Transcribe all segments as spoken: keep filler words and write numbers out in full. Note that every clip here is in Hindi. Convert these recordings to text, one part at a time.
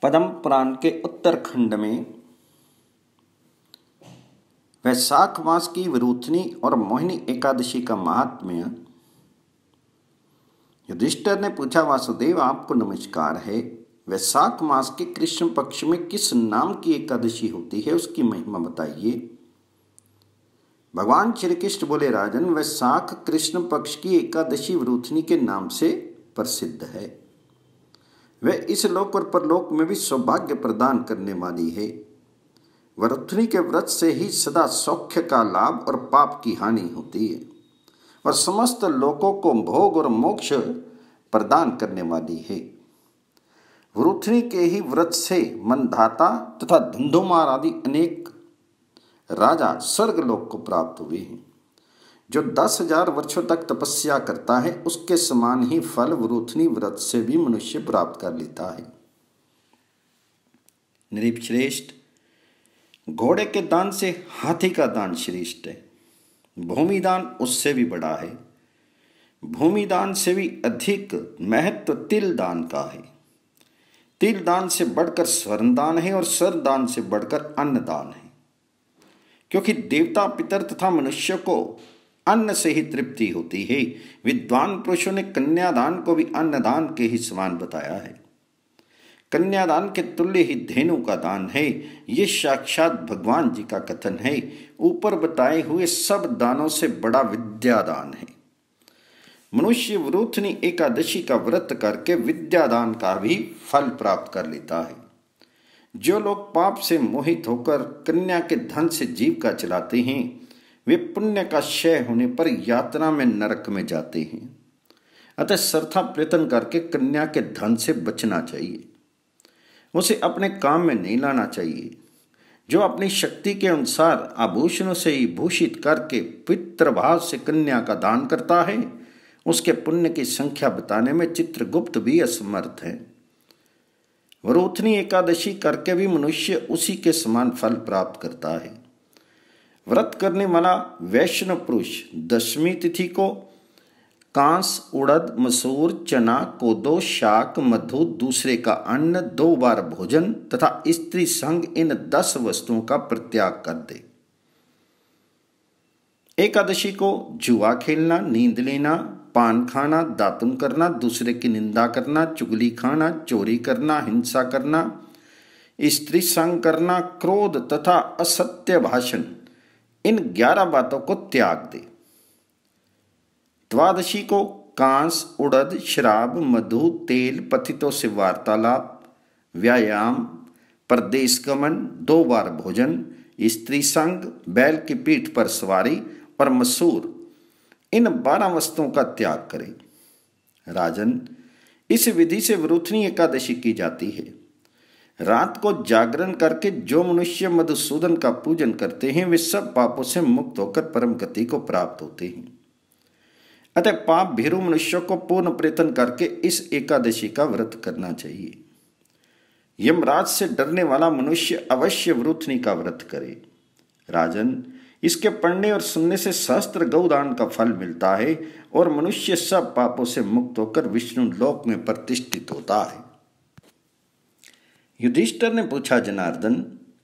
पद्म पुराण के उत्तरखंड में वैशाख मास की विरूथनी और मोहिनी एकादशी का महात्म्य। युधिष्ठिर ने पूछा, वासुदेव आपको नमस्कार है। वैशाख मास के कृष्ण पक्ष में किस नाम की एकादशी होती है, उसकी महिमा बताइए। भगवान श्री कृष्ण बोले, राजन, वैशाख कृष्ण पक्ष की एकादशी विरूथनी के नाम से प्रसिद्ध है। वह इस लोक और परलोक में भी सौभाग्य प्रदान करने वाली है। विरूथनी के व्रत से ही सदा सौख्य का लाभ और पाप की हानि होती है और समस्त लोकों को भोग और मोक्ष प्रदान करने वाली है। विरूथनी के ही व्रत से मंधाता तथा धुंधुमार आदि अनेक राजा स्वर्गलोक को प्राप्त हुए हैं। जो दस हजार वर्षों तक तपस्या करता है, उसके समान ही फल विरूथनी व्रत से भी मनुष्य प्राप्त कर लेता है। नृपश्रेष्ठ, घोड़े के दान से हाथी का दान श्रेष्ठ है। भूमि दान उससे भी बड़ा है। भूमि दान से भी अधिक महत्व तिल दान का है। तिल दान से बढ़कर स्वर्ण दान है और स्वर्ण दान से बढ़कर अन्न दान है, क्योंकि देवता, पितर तथा मनुष्य को अन्न से ही तृप्ति होती है। विद्वान पुरुषों ने कन्यादान को भी अन्नदान के ही समान बताया है। कन्यादान के तुल्य ही धेनु का दान है। ये साक्षात भगवान जी का कथन है। ऊपर बताए हुए सब दानों से बड़ा विद्यादान है। मनुष्य विरूथनी एकादशी का व्रत करके विद्यादान का भी फल प्राप्त कर लेता है। जो लोग पाप से मोहित होकर कन्या के धन से जीविका चलाते हैं, वे पुण्य का क्षय होने पर यात्रा में नरक में जाते हैं। अतः सर्था प्रयत्न करके कन्या के धन से बचना चाहिए। उसे अपने काम में नहीं लाना चाहिए। जो अपनी शक्ति के अनुसार आभूषणों से ही भूषित करके पितृभाव से कन्या का दान करता है, उसके पुण्य की संख्या बताने में चित्रगुप्त भी असमर्थ है। विरूथनी एकादशी करके भी मनुष्य उसी के समान फल प्राप्त करता है। व्रत करने वाला वैष्णव पुरुष दशमी तिथि को कांस, उड़द, मसूर, चना, कोदो, शाक, मधु, दूसरे का अन्न, दो बार भोजन तथा स्त्री संग, इन दस वस्तुओं का परित्याग कर दे। एकादशी को जुआ खेलना, नींद लेना, पान खाना, दातुन करना, दूसरे की निंदा करना, चुगली खाना, चोरी करना, हिंसा करना, स्त्री संग करना, क्रोध तथा असत्य भाषण, इन ग्यारह बातों को त्याग दे। द्वादशी को कांस, उड़द, शराब, मधु, तेल, पतितों से वार्तालाप, व्यायाम, परदेश गमन, दो बार भोजन, स्त्री संग, बैल की पीठ पर सवारी और मसूर, इन बारह वस्तुओं का त्याग करें। राजन, इस विधि से विरूथनी एकादशी की जाती है। रात को जागरण करके जो मनुष्य मधुसूदन का पूजन करते हैं, वे सब पापों से मुक्त होकर परम गति को प्राप्त होते हैं। अतः पाप भीरु मनुष्यों को पूर्ण प्रयत्न करके इस एकादशी का व्रत करना चाहिए। यमराज से डरने वाला मनुष्य अवश्य विरूथनी का व्रत करे। राजन, इसके पढ़ने और सुनने से सहस्त्र गौदान का फल मिलता है और मनुष्य सब पापों से मुक्त होकर विष्णु लोक में प्रतिष्ठित होता है। युधिष्ठिर ने पूछा, जनार्दन,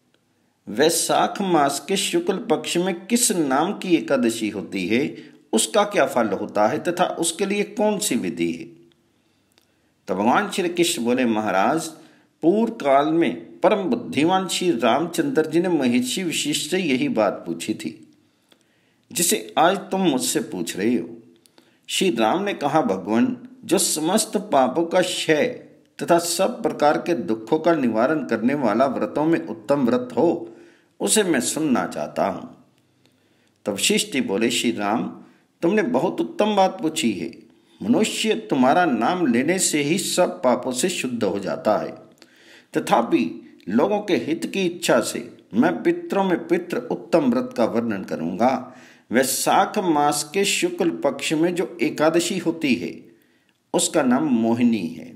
वैशाख मास के शुक्ल पक्ष में किस नाम की एकादशी होती है, उसका क्या फल होता है तथा उसके लिए कौन सी विधि है? तो भगवान श्री कृष्ण बोले, महाराज, पूर्व काल में परम बुद्धिमान श्री रामचंद्र जी ने महर्षि वशिष्ठ से यही बात पूछी थी, जिसे आज तुम मुझसे पूछ रहे हो। श्री राम ने कहा, भगवान, जो समस्त पापों का क्षय तथा सब प्रकार के दुखों का निवारण करने वाला व्रतों में उत्तम व्रत हो, उसे मैं सुनना चाहता हूं। तब वशिष्ठ बोले, श्री राम, तुमने बहुत उत्तम बात पूछी है। मनुष्य तुम्हारा नाम लेने से ही सब पापों से शुद्ध हो जाता है। तथापि लोगों के हित की इच्छा से मैं पितरों में पितृ उत्तम व्रत का वर्णन करूंगा। वैशाख मास के शुक्ल पक्ष में जो एकादशी होती है, उसका नाम मोहिनी है।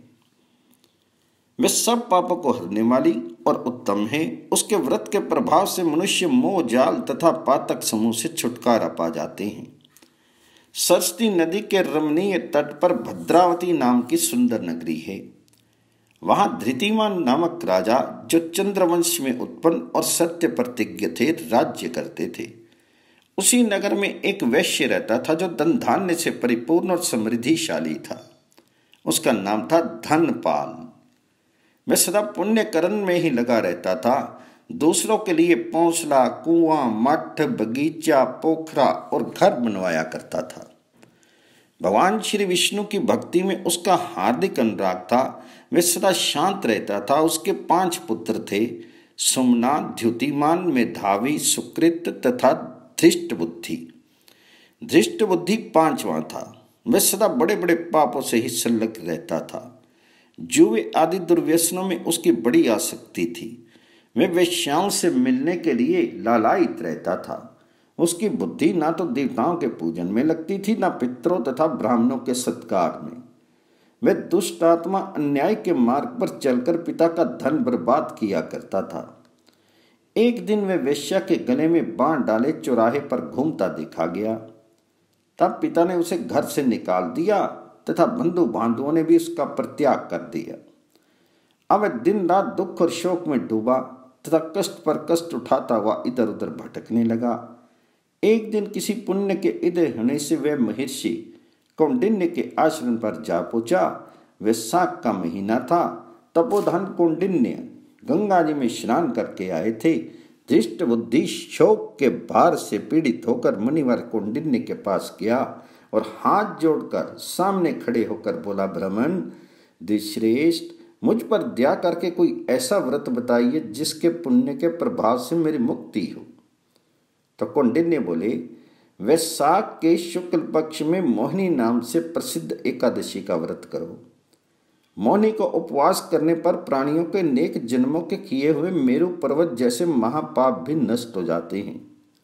वे सब पापों को हरने वाली और उत्तम है। उसके व्रत के प्रभाव से मनुष्य मोह जाल तथा पातक समूह से छुटकारा पा जाते हैं। सरस्वती नदी के रमणीय तट पर भद्रावती नाम की सुंदर नगरी है। वहां धृतिमान नामक राजा, जो चंद्रवंश में उत्पन्न और सत्य प्रतिज्ञ थे, राज्य करते थे। उसी नगर में एक वैश्य रहता था जो धन धान्य से परिपूर्ण और समृद्धिशाली था। उसका नाम था धनपाल। वह सदा पुण्य कर्म में ही लगा रहता था। दूसरों के लिए पौंसला, कुआं, मठ, बगीचा, पोखरा और घर बनवाया करता था। भगवान श्री विष्णु की भक्ति में उसका हार्दिक अनुराग था। वह सदा शांत रहता था। उसके पांच पुत्र थे, सोमनाथ, द्युतिमान, मेधावी, सुकृत तथा धृष्ट बुद्धि। धृष्ट बुद्धि पांचवा था। वह सदा बड़े बड़े पापों से ही संलग्न रहता था। जुए आदि दुर्व्यसनों में उसकी बड़ी आसक्ति थी। वह वेश्याओं से मिलने के लिए लालायित रहता था। उसकी बुद्धि ना तो देवताओं के पूजन में लगती थी, ना पितरों तथा ब्राह्मणों के सत्कार में। वह दुष्ट आत्मा अन्याय के मार्ग पर चलकर पिता का धन बर्बाद किया करता था। एक दिन वह वेश्या के गले में बाण डाले चौराहे पर घूमता देखा गया। तब पिता ने उसे घर से निकाल दिया तथा बंधु बांधुओं ने भी उसका परित्याग कर दिया। अब वह दिन रात दुख और शोक में डूबा तथा कष्ट पर कष्ट उठाता हुआ इधर उधर भटकने लगा। एक दिन किसी पुण्य के उदय होने से वह महर्षि कौंडिन्य के आश्रम पर जा पहुंचा। वह साग का महीना था। तपोधन कौंडिन्य गंगा जी में स्नान करके आए थे। धृष्ट बुद्धि शोक के भार से पीड़ित होकर मुनिवर कौंडिन्य के पास गया और हाथ जोड़कर सामने खड़े होकर बोला, ब्राह्मण द्विश्रेष्ठ, मुझ पर दया करके कोई ऐसा व्रत बताइए जिसके पुण्य के प्रभाव से मेरी मुक्ति हो। तो कौंडिन्य बोले, वैशाख के शुक्ल पक्ष में मोहिनी नाम से प्रसिद्ध एकादशी का व्रत करो। मोहिनी को उपवास करने पर प्राणियों के नेक जन्मों के किए हुए मेरु पर्वत जैसे महापाप भी नष्ट हो जाते हैं।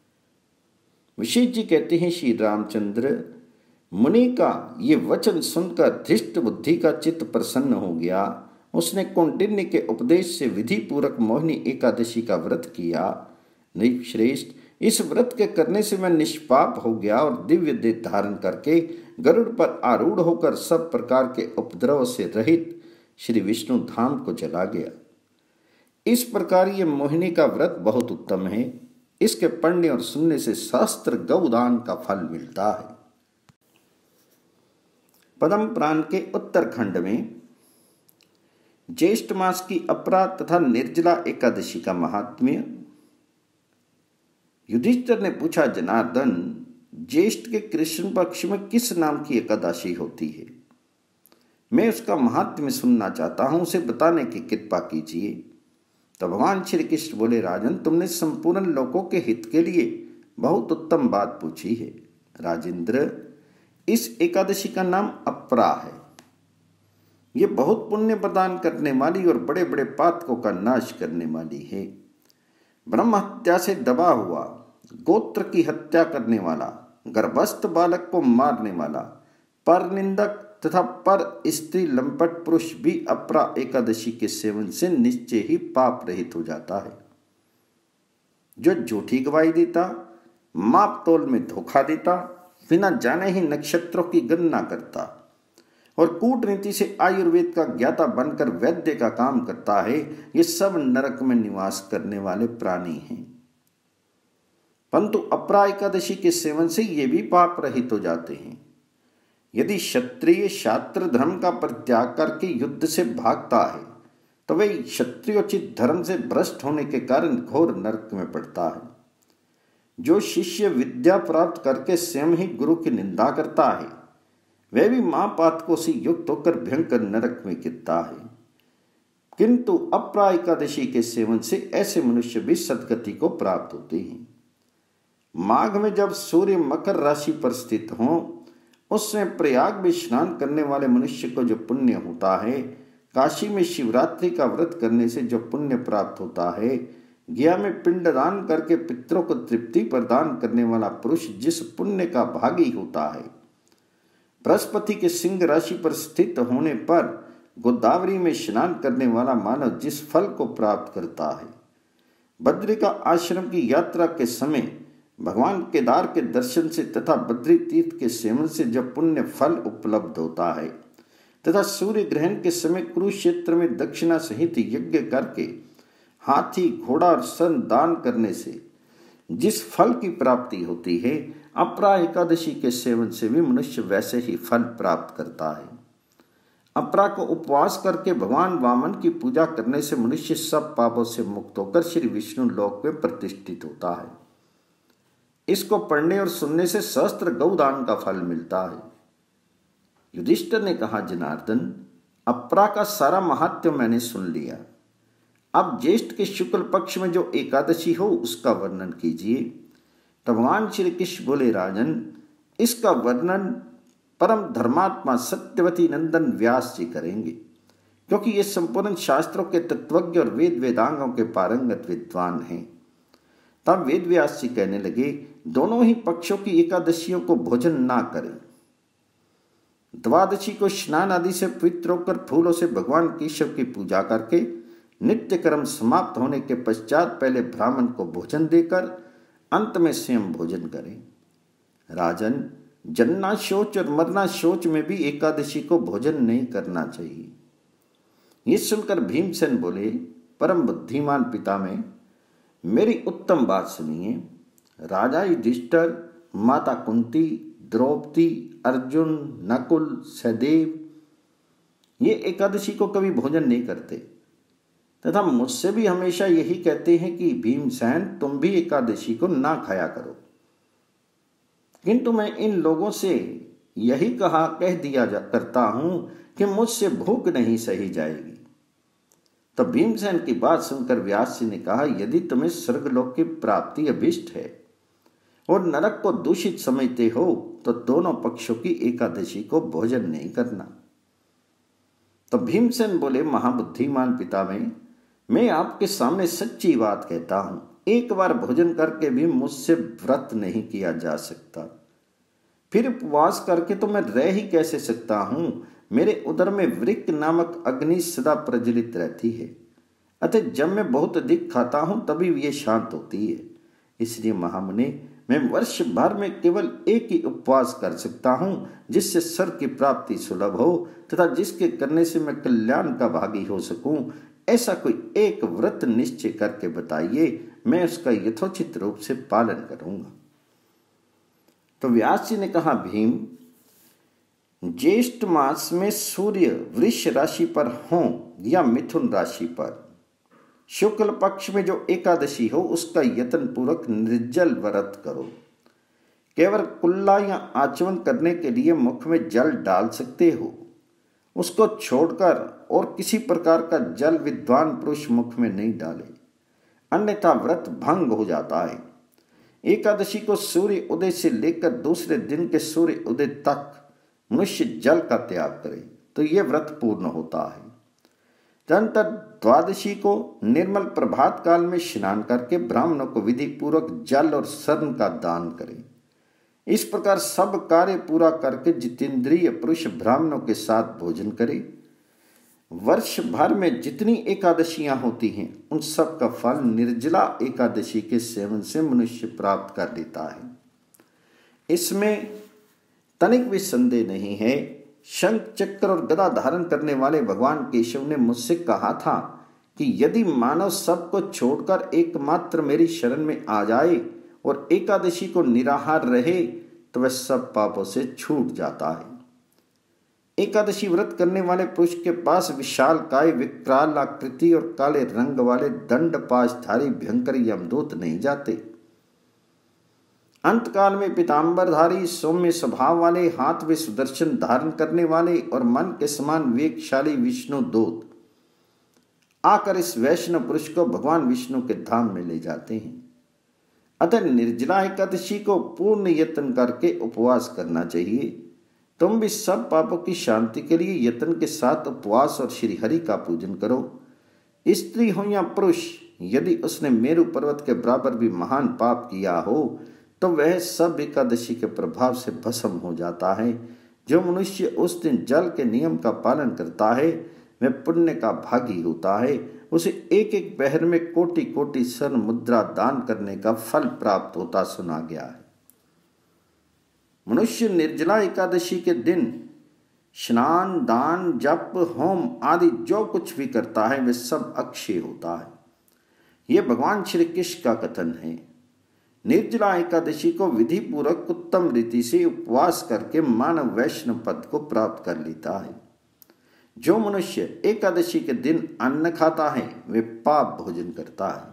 विशेष जी कहते हैं, श्री रामचंद्र मुनि का ये वचन सुनकर धृष्ट बुद्धि का चित्त प्रसन्न हो गया। उसने कौंडिन्य के उपदेश से विधि पूर्वक मोहिनी एकादशी का व्रत किया। नृपश्रेष्ठ, इस व्रत के करने से मैं निष्पाप हो गया और दिव्य देह धारण करके गरुड़ पर आरूढ़ होकर सब प्रकार के उपद्रव से रहित श्री विष्णु धाम को चला गया। इस प्रकार ये मोहिनी का व्रत बहुत उत्तम है। इसके पढ़ने और सुनने से शास्त्र गौदान का फल मिलता है। पद्म पुराण के उत्तरखंड में ज्येष्ठ मास की अपरा तथा निर्जला एकादशी का महात्म्य। युधिष्ठिर ने पूछा, जनार्दन, ज्येष्ठ के कृष्ण पक्ष में किस नाम की एकादशी होती है? मैं उसका महात्म्य सुनना चाहता हूं, उसे बताने की कृपा कीजिए। तो भगवान श्री कृष्ण बोले, राजन, तुमने संपूर्ण लोकों के हित के लिए बहुत उत्तम बात पूछी है। राजेंद्र, इस एकादशी का नाम अपरा है। ये बहुत पुण्य प्रदान करने वाली और बड़े बड़े पातकों का नाश करने वाली है। ब्रह्म हत्या से दबा हुआ, गोत्र की हत्या करने वाला, गर्भस्थ बालक को मारने वाला, पर निंदक तथा पर स्त्री लंपट पुरुष भी अपरा एकादशी के सेवन से निश्चय ही पाप रहित हो जाता है। जो झूठी गवाही देता, माप तोल में धोखा देता, बिना जाने ही नक्षत्रों की गणना करता और कूटनीति से आयुर्वेद का ज्ञाता बनकर वैद्य का काम करता है, ये सब नरक में निवास करने वाले प्राणी हैं। परंतु अपरा एकादशी के सेवन से ये भी पाप रहित हो जाते हैं। यदि क्षत्रिय शास्त्र धर्म का परित्याग करके युद्ध से भागता है तो वह क्षत्रियोचित धर्म से भ्रष्ट होने के कारण घोर नरक में पड़ता है। जो शिष्य विद्या प्राप्त करके स्वयं ही गुरु की निंदा करता है, वह भी महापातकों से युक्त होकर भयंकर नरक में गिरता है। किंतु अपरा एकादशी के सेवन से ऐसे मनुष्य भी सद्गति को प्राप्त होते हैं। माघ में जब सूर्य मकर राशि पर स्थित हो, उसमें प्रयाग में स्नान करने वाले मनुष्य को जो पुण्य होता है, काशी में शिवरात्रि का व्रत करने से जो पुण्य प्राप्त होता है, गया में पिंडदान करके पितरों को तृप्ति प्रदान करने वाला पुरुष जिस पुण्य का भागी होता है, बृहस्पति के सिंह राशि पर स्थित होने पर गोदावरी में स्नान करने वाला मानव जिस फल को प्राप्त करता है, बद्रिका आश्रम की यात्रा के समय भगवान केदार के दर्शन से तथा बद्री तीर्थ के सेवन से जब पुण्य फल उपलब्ध होता है, तथा सूर्य ग्रहण के समय कुरुक्षेत्र में दक्षिणा सहित यज्ञ करके हाथी घोड़ा और सन दान करने से जिस फल की प्राप्ति होती है, अपरा एकादशी के सेवन से भी मनुष्य वैसे ही फल प्राप्त करता है। अपरा को उपवास करके भगवान वामन की पूजा करने से मनुष्य सब पापों से मुक्त होकर श्री विष्णु लोक में प्रतिष्ठित होता है। इसको पढ़ने और सुनने से सहस्त्र गौदान का फल मिलता है। युधिष्ठिर ने कहा, जनार्दन, अपरा का सारा महात्म्य मैंने सुन लिया। अब ज्येष्ठ के शुक्ल पक्ष में जो एकादशी हो उसका वर्णन कीजिए। तो भगवान श्री कृष्ण बोले, राजन, इसका वर्णन परम धर्मात्मा सत्यवती नंदन व्यास जी करेंगे, क्योंकि ये संपूर्ण शास्त्रों के तत्वज्ञ और वेद वेदांगों के पारंगत विद्वान हैं। तब वेद व्यास जी कहने लगे, दोनों ही पक्षों की एकादशियों को भोजन ना करें। द्वादशी को स्नान आदि से पवित्र होकर फूलों से भगवान केशव की पूजा करके नित्य कर्म समाप्त होने के पश्चात पहले ब्राह्मण को भोजन देकर अंत में स्वयं भोजन करें। राजन, जन्ना शौच और मरना शौच में भी एकादशी को भोजन नहीं करना चाहिए। ये सुनकर भीमसेन बोले, परम बुद्धिमान पिता में मेरी उत्तम बात सुनिए। राजा युधिष्ठिर, माता कुंती, द्रौपदी, अर्जुन, नकुल, सहदेव ये एकादशी को कभी भोजन नहीं करते तथा मुझसे भी हमेशा यही कहते हैं कि भीमसेन, तुम भी एकादशी को ना खाया करो। किंतु मैं इन लोगों से यही कहा कह दिया जा करता हूं कि मुझसे भूख नहीं सही जाएगी। तो भीमसेन की बात सुनकर व्यास जी ने कहा, यदि तुम्हें स्वर्गलोक की प्राप्ति अभिष्ट है और नरक को दूषित समझते हो तो दोनों पक्षों की एकादशी को भोजन नहीं करना। तो भीमसेन बोले, महाबुद्धिमान पिता में मैं आपके सामने सच्ची बात कहता हूं, एक बार भोजन करके भी मुझसे व्रत नहीं किया जा सकता, फिर उपवास करके तो मैं रह ही कैसे सकता हूं। मेरे उदर में वृक्क नामक अग्नि सदा प्रज्वलित रहती है, अतः जब मैं बहुत अधिक खाता हूं तभी ये शांत होती है। इसलिए महामुनि, मैं वर्ष भर में केवल एक ही उपवास कर सकता हूं जिससे स्वर्ग की प्राप्ति सुलभ हो तथा जिसके करने से मैं कल्याण का भागी हो सकूं। ऐसा कोई एक व्रत निश्चय करके बताइए, मैं उसका यथोचित रूप से पालन करूंगा। तो व्यास जी ने कहा, भीम, ज्येष्ठ मास में सूर्य वृष राशि पर हो या मिथुन राशि पर शुक्ल पक्ष में जो एकादशी हो उसका यत्न पूर्वक निर्जल व्रत करो। केवल कुल्ला या आचमन करने के लिए मुख में जल डाल सकते हो, उसको छोड़कर और किसी प्रकार का जल विद्वान पुरुष मुख में नहीं डाले, अन्यथा व्रत भंग हो जाता है। एकादशी को सूर्य उदय से लेकर दूसरे दिन के सूर्य उदय तक मनुष्य जल का त्याग करे तो यह व्रत पूर्ण होता है। तदनंतर द्वादशी को निर्मल प्रभात काल में स्नान करके ब्राह्मणों को विधि पूर्वक जल और स्वर्ण का दान करें। इस प्रकार सब कार्य पूरा करके जितेंद्रिय पुरुष ब्राह्मणों के साथ भोजन करे। वर्ष भर में जितनी एकादशियां होती हैं उन सब का फल निर्जला एकादशी के सेवन से मनुष्य प्राप्त कर लेता है। इसमें तनिक भी संदेह नहीं है। शंख चक्र और गदा धारण करने वाले भगवान केशव ने मुझसे कहा था कि यदि मानव सबको छोड़कर एकमात्र मेरी शरण में आ जाए और एकादशी को निराहार रहे तो वह सब पापों से छूट जाता है। एकादशी व्रत करने वाले पुरुष के पास विशाल काय, विकराल आकृति और काले रंग वाले दंड पाशधारी भयंकर यमदूत नहीं जाते। अंतकाल में पीताम्बरधारी सौम्य स्वभाव वाले, हाथ में सुदर्शन धारण करने वाले और मन के समान वेगशाली विष्णु दूत आकर इस वैष्णव पुरुष को भगवान विष्णु के धाम में ले जाते हैं। अतः निर्जला एकादशी को पूर्ण यत्न करके उपवास करना चाहिए। तुम भी सब पापों की शांति के लिए यत्न के साथ उपवास और श्री हरि का पूजन करो। स्त्री हो या पुरुष, यदि उसने मेरु पर्वत के बराबर भी महान पाप किया हो तो वह सब एकादशी के प्रभाव से भस्म हो जाता है। जो मनुष्य उस दिन जल के नियम का पालन करता है वह पुण्य का भागी होता है। उसे एक एक पहर में कोटि कोटि स्वर्ण मुद्रा दान करने का फल प्राप्त होता सुना गया है। मनुष्य निर्जला एकादशी के दिन स्नान, दान, जप, होम आदि जो कुछ भी करता है वे सब अक्षय होता है। ये भगवान श्री कृष्ण का कथन है। निर्जला एकादशी को विधि पूर्वक उत्तम रीति से उपवास करके मानव वैष्णव पद को प्राप्त कर लेता है। जो मनुष्य एकादशी के दिन अन्न खाता है वे पाप भोजन करता है।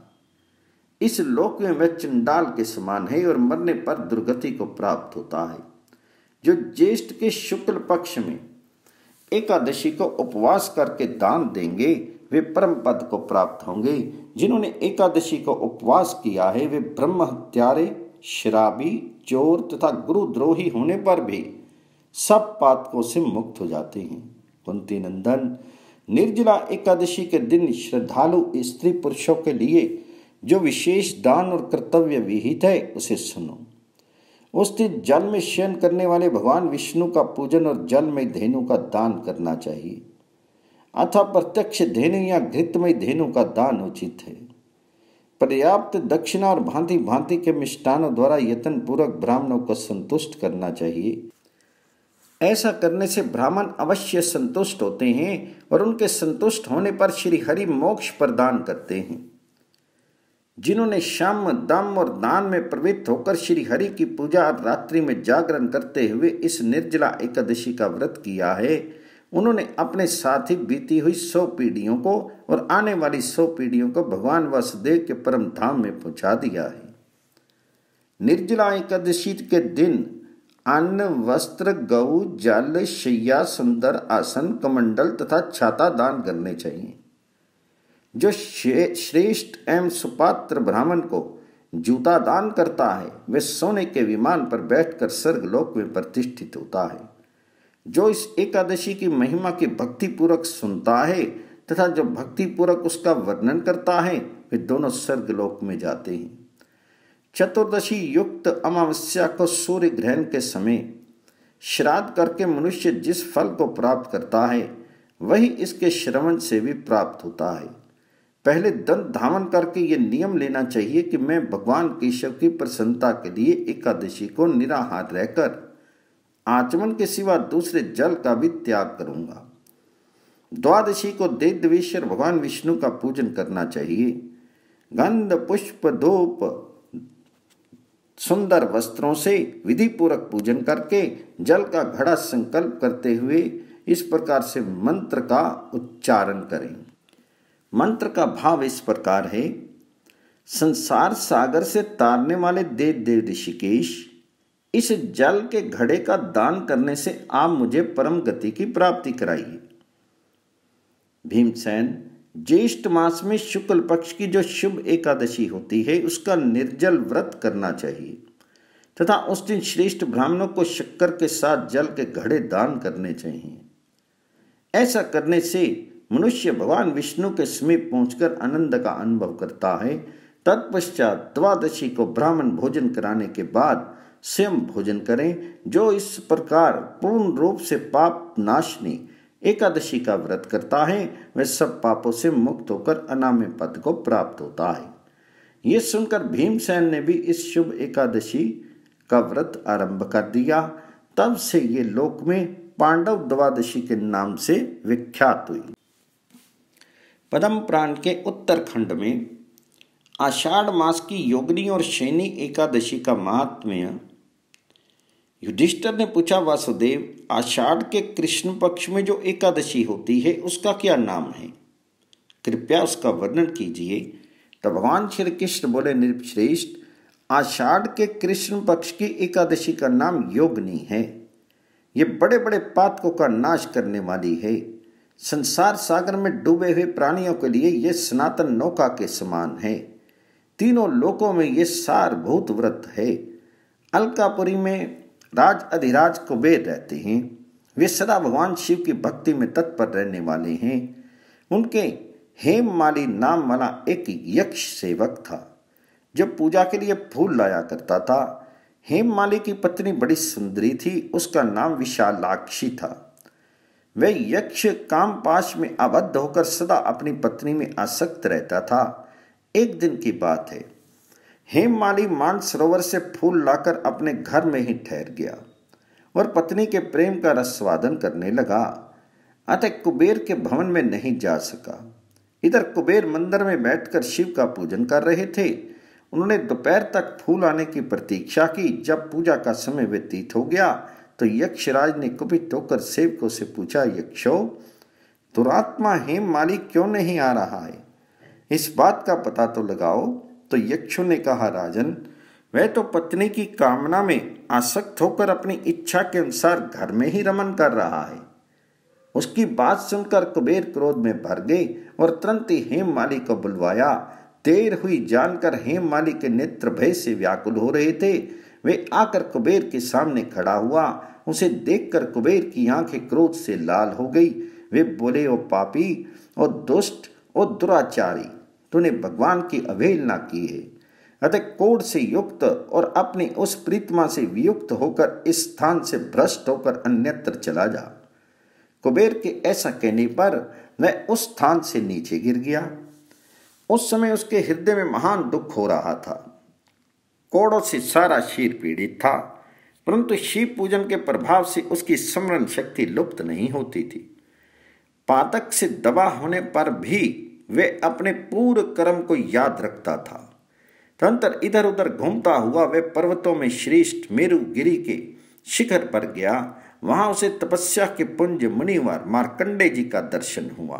इस लोक में वह चंडाल के समान है और मरने पर दुर्गति को प्राप्त होता है। जो ज्येष्ठ के शुक्ल पक्ष में एकादशी को उपवास करके दान देंगे वे परम पद को प्राप्त होंगे। जिन्होंने एकादशी को उपवास किया है वे ब्रह्म हत्यारे, शराबी, चोर तथा गुरुद्रोही होने पर भी सब पातकों से मुक्त हो जाते हैं। कुंती नंदन, निर्जला एकादशी के दिन श्रद्धालु स्त्री पुरुषों के लिए जो विशेष दान और कर्तव्य विहित है उसे सुनो। उस दिन जल में शयन करने वाले भगवान विष्णु का पूजन और जल में धेनु का दान करना चाहिए अथवा प्रत्यक्ष धेनु या घृतमय धेनु का दान उचित है। पर्याप्त दक्षिणा और भांति भांति के मिष्टानों द्वारा यत्न पूर्वक ब्राह्मणों को संतुष्ट करना चाहिए। ऐसा करने से ब्राह्मण अवश्य संतुष्ट होते हैं और उनके संतुष्ट होने पर श्री हरि मोक्ष प्रदान करते हैं। जिन्होंने शम, दम और दान में प्रवृत्त होकर श्री हरि की पूजा और रात्रि में जागरण करते हुए इस निर्जला एकादशी का व्रत किया है, उन्होंने अपने साथ ही बीती हुई सौ पीढ़ियों को और आने वाली सौ पीढ़ियों को भगवान वासुदेव के परम धाम में पहुंचा दिया है। निर्जला एकादशी के दिन अन्न, वस्त्र, गौ, जल, शैया, सुंदर आसन, कमंडल तथा छाता दान करने चाहिए। जो श्रेष्ठ एवं सुपात्र ब्राह्मण को जूता दान करता है वे सोने के विमान पर बैठकर स्वर्गलोक में प्रतिष्ठित होता है। जो इस एकादशी की महिमा की भक्ति पूर्वक सुनता है तथा जो भक्ति पूर्वक उसका वर्णन करता है वे दोनों स्वर्गलोक में जाते हैं। चतुर्दशी युक्त अमावस्या को सूर्य ग्रहण के समय श्राद्ध करके मनुष्य जिस फल को प्राप्त करता है वही इसके श्रवण से भी प्राप्त होता है। पहले दंत धावन करके ये नियम लेना चाहिए कि मैं भगवान केशव की प्रसन्नता के लिए एकादशी को निराहार रहकर आचमन के सिवा दूसरे जल का भी त्याग करूंगा। द्वादशी को देवदेवेश्वर भगवान विष्णु का पूजन करना चाहिए। गंध, पुष्प, धूप, सुंदर वस्त्रों से विधि पूर्वक पूजन करके जल का घड़ा संकल्प करते हुए इस प्रकार से मंत्र का उच्चारण करें। मंत्र का भाव इस प्रकार है। संसार सागर से तारने वाले देव देव ऋषिकेश, इस जल के घड़े का दान करने से आप मुझे परम गति की प्राप्ति कराइए। भीमसेन, ज्येष्ठ मास में शुक्ल पक्ष की जो शुभ एकादशी होती है उसका निर्जल व्रत करना चाहिए तथा उस दिन श्रेष्ठ ब्राह्मणों को शक्कर के साथ जल के घड़े दान करने चाहिए। ऐसा करने से मनुष्य भगवान विष्णु के समीप पहुंचकर आनंद का अनुभव करता है। तत्पश्चात द्वादशी को ब्राह्मण भोजन कराने के बाद स्वयं भोजन करें। जो इस प्रकार पूर्ण रूप से पाप नाशनी एकादशी का व्रत करता है वह सब पापों से मुक्त होकर अनामय पद को प्राप्त होता है। ये सुनकर भीमसेन ने भी इस शुभ एकादशी का व्रत आरंभ कर दिया। तब से ये लोक में पांडव द्वादशी के नाम से विख्यात हुई। पद्म पुराण के उत्तरखंड में आषाढ़ मास की योगिनी और शयनी एकादशी का महात्म्य। युधिष्ठिर ने पूछा, वासुदेव, आषाढ़ के कृष्ण पक्ष में जो एकादशी होती है उसका क्या नाम है? कृपया उसका वर्णन कीजिए। तो भगवान श्री कृष्ण बोले, नृपश्रेष्ठ, आषाढ़ के कृष्ण पक्ष की एकादशी का नाम योगिनी है। ये बड़े बड़े पातकों का नाश करने वाली है। संसार सागर में डूबे हुए प्राणियों के लिए यह सनातन नौका के समान है। तीनों लोकों में ये सारभूत व्रत है। अलकापुरी में राज अधिराज कुबेर रहते हैं। वे सदा भगवान शिव की भक्ति में तत्पर रहने वाले हैं। उनके हेममाली नाम वाला एक यक्ष सेवक था जो पूजा के लिए फूल लाया करता था। हेममाली की पत्नी बड़ी सुंदरी थी, उसका नाम विशालाक्षी था। वह यक्ष कामपाश में आबद्ध होकर सदा अपनी पत्नी में आसक्त रहता था। एक दिन की बात है, हेममाली मानसरोवर से फूल लाकर अपने घर में ही ठहर गया। और पत्नी के प्रेम का रसवादन करने लगा। अतः कुबेर के भवन में नहीं जा सका। इधर कुबेर मंदिर में बैठकर शिव का पूजन कर रहे थे। उन्होंने दोपहर तक फूल आने की प्रतीक्षा की। जब पूजा का समय व्यतीत हो गया तो यक्षराज ने कुपित होकर सेवकों से पूछा, यक्षो, दुरात्मा हेममाली क्यों नहीं आ रहा है? इस बात का पता तो लगाओ। तो यक्षों ने कहा, राजन, वह तो पत्नी की कामना में आसक्त होकर अपनी इच्छा के अनुसार घर में ही रमन कर रहा है। उसकी बात सुनकर कुबेर क्रोध में भर गए और तुरंत ही हेममाली को बुलवाया। देर हुई जानकर हेममाली के नेत्र भय से व्याकुल हो रहे थे। वे आकर कुबेर के सामने खड़ा हुआ। उसे देखकर कुबेर की आंखें क्रोध से लाल हो गई। वे बोले, ओ पापी, ओ दुष्ट, ओ दुराचारी, तूने भगवान की अवहेलना की है। अतः क्रोध से युक्त और अपनी उस प्रीतमा से वियुक्त होकर इस स्थान से भ्रष्ट होकर अन्यत्र चला जा। कुबेर के ऐसा कहने पर वह उस स्थान से नीचे गिर गया। उस समय उसके हृदय में महान दुख हो रहा था। कोड़ों से सारा शरीर पीड़ित था, परंतु शिव पूजन के प्रभाव से उसकी स्मरण शक्ति लुप्त नहीं होती थी। पातक से दबा होने पर भी वे अपने पूर्व कर्म को याद रखता था। तदंतर इधर उधर घूमता हुआ वे पर्वतों में श्रेष्ठ मेरु गिरी के शिखर पर गया। वहां उसे तपस्या के पुंज मुनिवर मार्कंडे जी का दर्शन हुआ।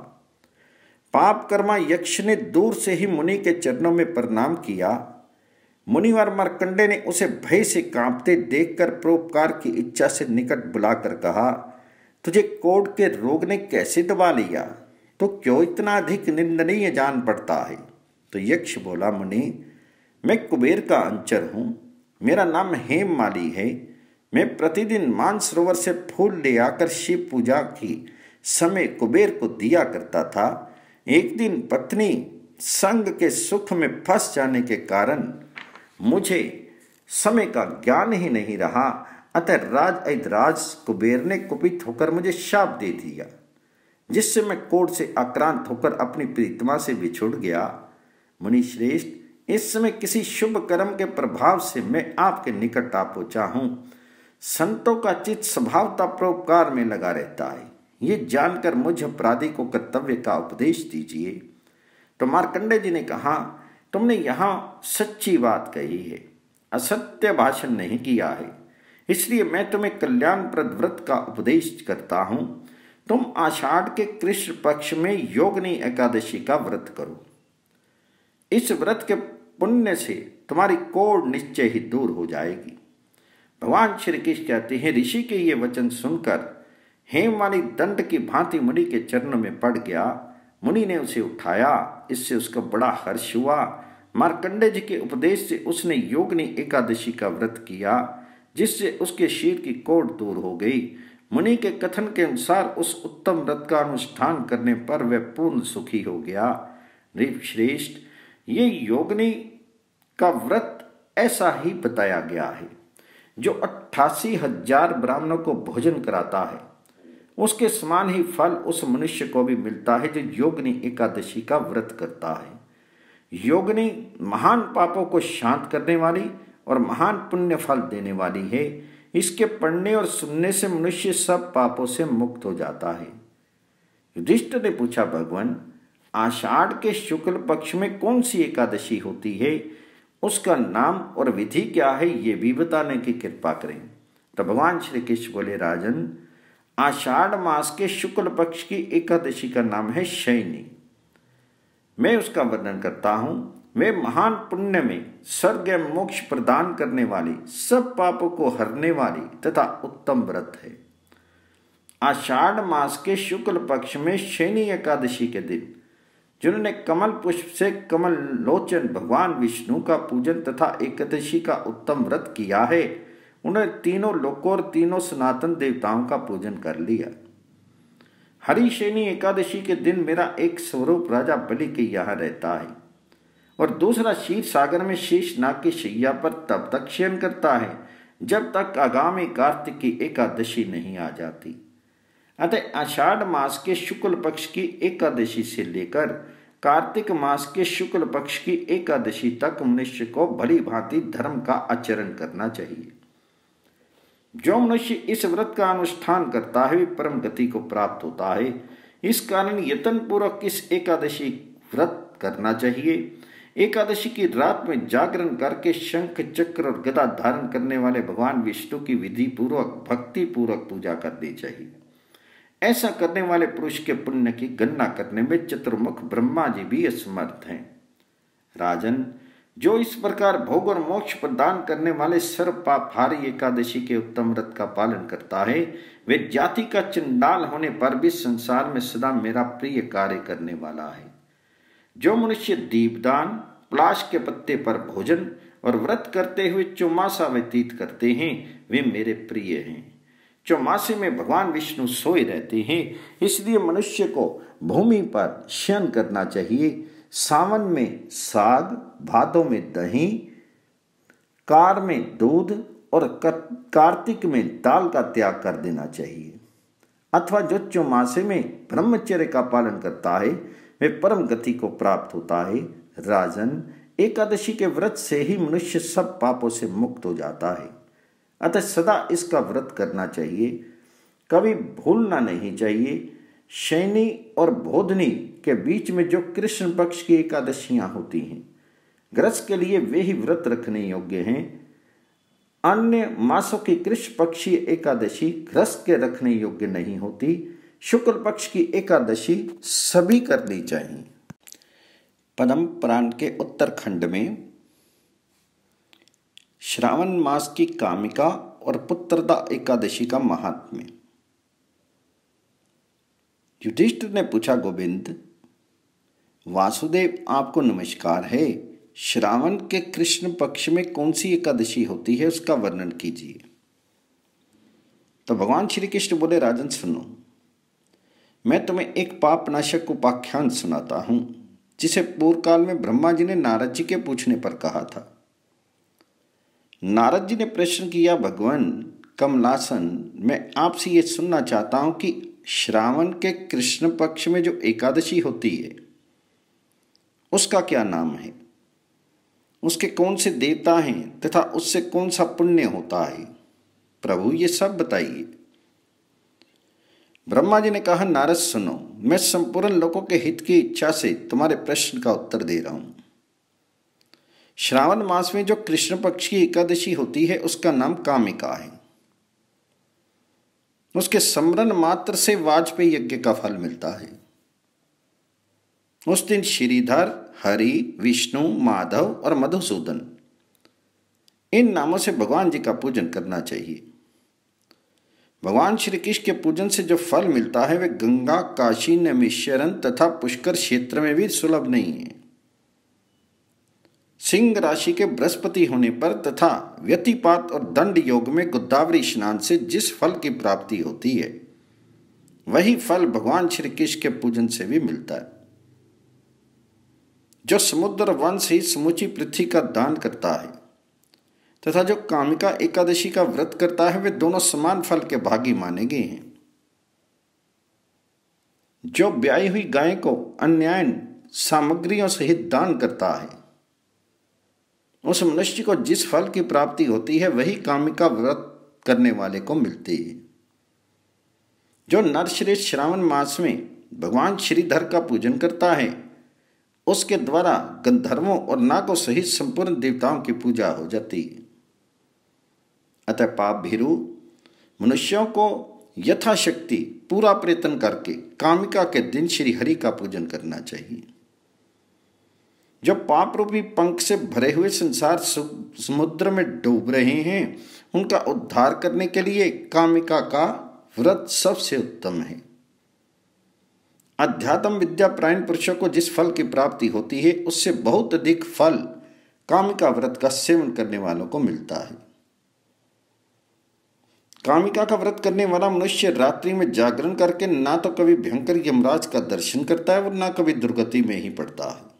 पाप कर्मा यक्ष ने दूर से ही मुनि के चरणों में प्रणाम किया। मुनिवर मार्कंडे ने उसे भय से कांपते देखकर परोपकार की इच्छा से निकट बुलाकर कहा, तुझे कोढ़ के रोग ने कैसे दबा लिया? तो क्यों इतना अधिक निंदनीय जान पड़ता है? तो यक्ष बोला, मुनि, मैं कुबेर का अंचर हूँ। मेरा नाम हेममाली है। मैं प्रतिदिन मानसरोवर से फूल ले आकर शिव पूजा की समय कुबेर को दिया करता था। एक दिन पत्नी संग के सुख में फंस जाने के कारण मुझे समय का ज्ञान ही नहीं रहा। अतः राज ऐतराज कुबेर ने कुपित होकर मुझे शाप दे दिया, जिससे मैं कोढ़ से आक्रांत होकर अपनी प्रीतमा से बिछुड़ गया। मुनि श्रेष्ठ, इस समय किसी शुभ कर्म के प्रभाव से मैं आपके निकट आ पहुंचा हूं। संतों का चित्त स्वभावतः परोपकार में लगा रहता है। ये जानकर मुझ अपराधी को कर्तव्य का उपदेश दीजिए। तो मार्कंडे जी ने कहा, तुमने यहाँ सच्ची बात कही है, असत्य भाषण नहीं किया है, इसलिए मैं तुम्हें कल्याणप्रद व्रत का उपदेश करता हूँ। तुम आषाढ़ के कृष्ण पक्ष में योगिनी एकादशी का व्रत करो। इस व्रत के पुण्य से तुम्हारी कोढ़ निश्चय ही दूर हो जाएगी। भगवान श्री कृष्ण कहते हैं, ऋषि के ये वचन सुनकर हेममाली दंड की भांति मुनि के चरणों में पड़ गया। मुनि ने उसे उठाया। इससे उसका बड़ा हर्ष हुआ। मार्कंडे जी के उपदेश से उसने योगिनी एकादशी का व्रत किया, जिससे उसके शरीर की कोढ़ दूर हो गई। मुनि के कथन के अनुसार उस उत्तम व्रत का अनुष्ठान करने पर वह पूर्ण सुखी हो गया। नृपश्रेष्ठ, ये योगिनी का व्रत ऐसा ही बताया गया है जो अट्ठासी हजार ब्राह्मणों को भोजन कराता है। उसके समान ही फल उस मनुष्य को भी मिलता है जो योगिनी एकादशी का व्रत करता है। योगिनी महान पापों को शांत करने वाली और महान पुण्य फल देने वाली है। इसके पढ़ने और सुनने से मनुष्य सब पापों से मुक्त हो जाता है। युधिष्ठिर ने पूछा, भगवान, आषाढ़ के शुक्ल पक्ष में कौन सी एकादशी होती है? उसका नाम और विधि क्या है, ये भी बताने की कृपा करें। तो भगवान श्री कृष्ण बोले, राजन, आषाढ़ मास के शुक्ल पक्ष की एकादशी का नाम है शयनी। मैं उसका वर्णन करता हूं। वे महान पुण्य में स्वर्ग एवं मोक्ष प्रदान करने वाली, सब पापों को हरने वाली तथा उत्तम व्रत है। आषाढ़ मास के शुक्ल पक्ष में शयनी एकादशी के दिन जिन्होंने कमल पुष्प से कमल लोचन भगवान विष्णु का पूजन तथा एकादशी का उत्तम व्रत किया है, उन्होंने तीनों लोकों और तीनों सनातन देवताओं का पूजन कर लिया। हरिशयनी एकादशी के दिन मेरा एक स्वरूप राजा बलि के यहाँ रहता है और दूसरा क्षीर सागर में शेष नाग की शैया पर तब तक शयन करता है जब तक आगामी कार्तिक की एकादशी नहीं आ जाती। अतः आषाढ़ मास के शुक्ल पक्ष की एकादशी से लेकर कार्तिक मास के शुक्ल पक्ष की एकादशी तक मनुष्य को भली भांति धर्म का आचरण करना चाहिए। जो मनुष्य इस व्रत का अनुष्ठान करता है परम गति को प्राप्त होता है। इस कारण यत्न पूर्वक इस एकादशी व्रत करना चाहिए। एकादशी की रात में जागरण करके शंख चक्र और गदा धारण करने वाले भगवान विष्णु की विधि पूर्वक भक्ति पूर्वक पूजा करनी चाहिए। ऐसा करने वाले पुरुष के पुण्य की गणना करने में चतुर्मुख ब्रह्मा जी भी असमर्थ हैं। राजन, जो इस प्रकार भोग और मोक्ष प्रदान करने वाले सर्व पापहारी एकादशी के उत्तम व्रत का पालन करता है, वे जाति का चंडाल होने पर भी संसार में सदा मेरा प्रिय कार्य करने वाला है। जो मनुष्य दीपदान, पलाश के पत्ते पर भोजन और व्रत करते हुए चौमासा व्यतीत करते हैं, वे मेरे प्रिय हैं। चौमासे में भगवान विष्णु सोए रहते हैं, इसलिए मनुष्य को भूमि पर शयन करना चाहिए। सावन में साग, भादों में दही, कार में दूध और कार्तिक में दाल का त्याग कर देना चाहिए। अथवा जो चौमासे में ब्रह्मचर्य का पालन करता है वे परम गति को प्राप्त होता है। राजन, एकादशी के व्रत से ही मनुष्य सब पापों से मुक्त हो जाता है, अतः सदा इसका व्रत करना चाहिए, कभी भूलना नहीं चाहिए। शयनी और बोधनी के बीच में जो कृष्ण पक्ष की एकादशियां होती हैं, ग्रस के लिए वे ही व्रत रखने योग्य हैं। अन्य मासों की कृष्ण पक्षी एकादशी ग्रस के रखने योग्य नहीं होती। शुक्ल पक्ष की एकादशी सभी करनी चाहिए। पद्म पुराण के उत्तरखंड में श्रावण मास की कामिका और पुत्रदा एकादशी का महात्म्य। युधिष्ठिर ने पूछा, गोविंद, वासुदेव आपको नमस्कार है। श्रावण के कृष्ण पक्ष में कौन सी एकादशी होती है, उसका वर्णन कीजिए। तो भगवान श्री कृष्ण बोले, राजन सुनो, मैं तुम्हें एक पाप नाशक उपाख्यान सुनाता हूं, जिसे पूर्व काल में ब्रह्मा जी ने नारद जी के पूछने पर कहा था। नारद जी ने प्रश्न किया, भगवान कमलासन, मैं आपसे ये सुनना चाहता हूं कि श्रावण के कृष्ण पक्ष में जो एकादशी होती है उसका क्या नाम है, उसके कौन से देवता हैं तथा उससे कौन सा पुण्य होता है, प्रभु ये सब बताइए। ब्रह्मा जी ने कहा, नारद सुनो, मैं संपूर्ण लोगों के हित की इच्छा से तुम्हारे प्रश्न का उत्तर दे रहा हूं। श्रावण मास में जो कृष्ण पक्ष की एकादशी होती है उसका नाम कामिका है। उसके स्मरण मात्र से वाजपेयी यज्ञ का फल मिलता है। उस दिन श्रीधर, हरि, विष्णु, माधव और मधुसूदन इन नामों से भगवान जी का पूजन करना चाहिए। भगवान श्री कृष्ण के पूजन से जो फल मिलता है वे गंगा, काशी, नैमिषारण्य तथा पुष्कर क्षेत्र में भी सुलभ नहीं है। सिंह राशि के बृहस्पति होने पर तथा व्यतिपात और दंड योग में गोदावरी स्नान से जिस फल की प्राप्ति होती है वही फल भगवान श्री कृष्ण के पूजन से भी मिलता है। जो समुद्र वन से समूची पृथ्वी का दान करता है तथा जो कामिका एकादशी का व्रत करता है वे दोनों समान फल के भागी माने गए हैं। जो ब्याई हुई गाय को अन्याय सामग्रियों सहित दान करता है उस मनुष्य को जिस फल की प्राप्ति होती है वही कामिका व्रत करने वाले को मिलती है। जो नरश्रेष्ठ श्रावण मास में भगवान श्रीधर का पूजन करता है उसके द्वारा गंधर्वों और नागों सहित संपूर्ण देवताओं की पूजा हो जाती है। अतः पाप भीरु मनुष्यों को यथाशक्ति पूरा प्रयत्न करके कामिका के दिन श्री हरि का पूजन करना चाहिए। जो पाप रूपी पंख से भरे हुए संसार समुद्र में डूब रहे हैं उनका उद्धार करने के लिए कामिका का व्रत सबसे उत्तम है। अध्यात्म विद्या प्रायण पुरुषों को जिस फल की प्राप्ति होती है उससे बहुत अधिक फल कामिका व्रत का सेवन करने वालों को मिलता है। कामिका का व्रत करने वाला मनुष्य रात्रि में जागरण करके ना तो कभी भयंकर यमराज का दर्शन करता है और ना कभी दुर्गति में ही पड़ता है।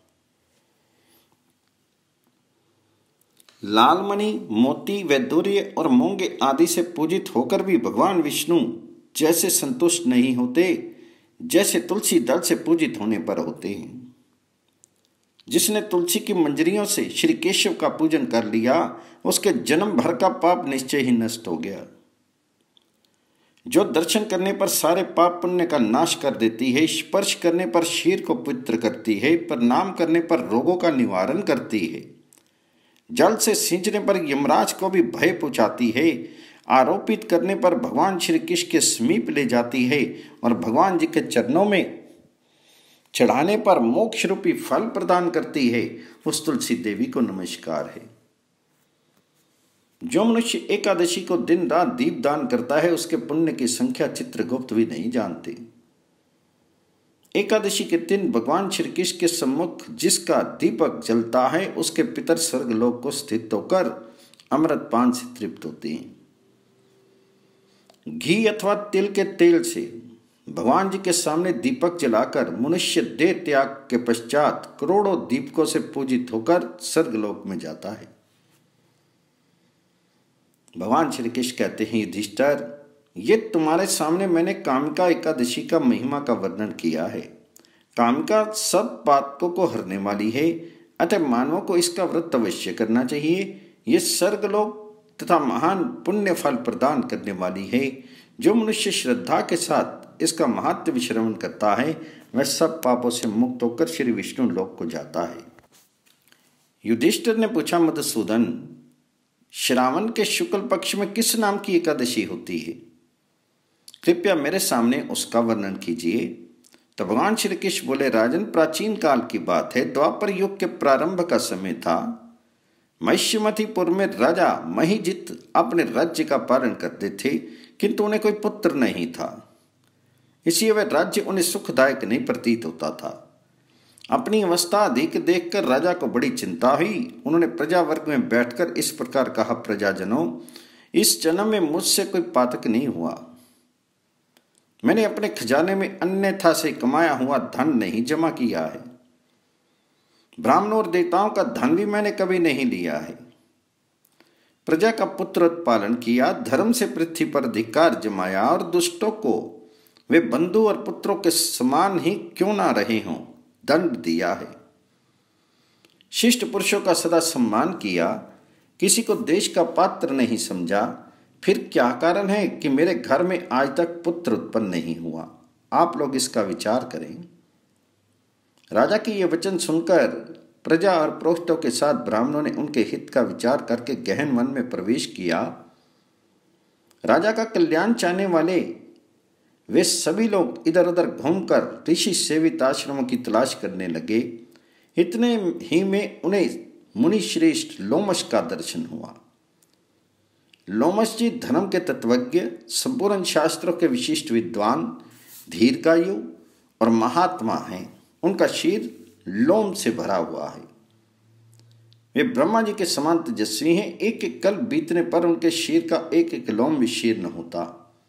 लालमणि, मोती, वैदूर्य और मूंगे आदि से पूजित होकर भी भगवान विष्णु जैसे संतुष्ट नहीं होते जैसे तुलसी दल से पूजित होने पर होते हैं। जिसने तुलसी की मंजरियों से श्री केशव का पूजन कर लिया उसके जन्म भर का पाप निश्चय ही नष्ट हो गया। जो दर्शन करने पर सारे पाप पुण्य का नाश कर देती है, स्पर्श करने पर शीर को पवित्र करती है, प्रणाम करने पर रोगों का निवारण करती है, जल से सींचने पर यमराज को भी भय पहुंचाती है, आरोपित करने पर भगवान श्री कृष्ण के समीप ले जाती है और भगवान जी के चरणों में चढ़ाने पर मोक्ष रूपी फल प्रदान करती है, उस तुलसी देवी को नमस्कार है। जो मनुष्य एकादशी को दिन रात दीप दान करता है, उसके पुण्य की संख्या चित्रगुप्त भी नहीं जानते। एकादशी के दिन भगवान श्री कृष्ण के सम्मुख जिसका दीपक जलता है, उसके पितर स्वर्ग लोक को स्थित होकर अमृत पान से तृप्त होते हैं। घी अथवा तिल के तेल से भगवान जी के सामने दीपक जलाकर मनुष्य देह त्याग के पश्चात करोड़ों दीपकों से पूजित होकर स्वर्गलोक में जाता है। भगवान श्री कृष्ण कहते हैं, युधिष्ठिर, ये तुम्हारे सामने मैंने कामिका एकादशी का महिमा का वर्णन किया है। कामिका सब पातकों को हरने वाली है, अतः मानवों को इसका व्रत अवश्य करना चाहिए। ये स्वर्गलोक तथा महान पुण्य फल प्रदान करने वाली है। जो मनुष्य श्रद्धा के साथ इसका महात्म्य श्रवण करता है, वह सब पापों से मुक्त होकर श्री विष्णु लोक को जाता है। युधिष्ठिर ने पूछा, मधुसूदन, श्रावण के शुक्ल पक्ष में किस नाम की एकादशी होती है? कृपया मेरे सामने उसका वर्णन कीजिए। तो भगवान श्री कृष्ण बोले, राजन, प्राचीन काल की बात है। द्वापर युग के प्रारंभ का समय था। महिष्मतीपुर में राजा महिजित अपने राज्य का पालन करते थे, किंतु उन्हें कोई पुत्र नहीं था। इसलिए वह राज्य उन्हें सुखदायक नहीं प्रतीत होता था। अपनी अवस्था अधिक देखकर राजा को बड़ी चिंता हुई। उन्होंने प्रजा वर्ग में बैठकर इस प्रकार कहा, प्रजाजनों, इस जन्म में मुझसे कोई पातक नहीं हुआ। मैंने अपने खजाने में अन्यथा से कमाया हुआ धन नहीं जमा किया है। ब्राह्मणों और देवताओं का धन भी मैंने कभी नहीं लिया है। प्रजा का पुत्र उत्पालन किया, धर्म से पृथ्वी पर अधिकार जमाया और दुष्टों को वे बंधु और पुत्रों के समान ही क्यों ना रहे हों दंड दिया है। शिष्ट पुरुषों का सदा सम्मान किया, किसी को देश का पात्र नहीं समझा। फिर क्या कारण है कि मेरे घर में आज तक पुत्र उत्पन्न नहीं हुआ? आप लोग इसका विचार करें। राजा की ये वचन सुनकर प्रजा और पुरोहितों के साथ ब्राह्मणों ने उनके हित का विचार करके गहन मन में प्रवेश किया। राजा का कल्याण चाहने वाले वे सभी लोग इधर उधर घूमकर ऋषि सेवित आश्रमों की तलाश करने लगे। इतने ही में उन्हें मुनि श्रेष्ठ लोमश का दर्शन हुआ। लोमश जी धर्म के तत्वज्ञ, संपूर्ण शास्त्रों के विशिष्ट विद्वान, दीर्घायु और महात्मा हैं। उनका शीर लोम से भरा हुआ है। वे ब्रह्मा जी के समान तेजस्वी हैं। एक एक कल्प बीतने पर उनके शीर का एक एक लोम भी शीर्ण होता,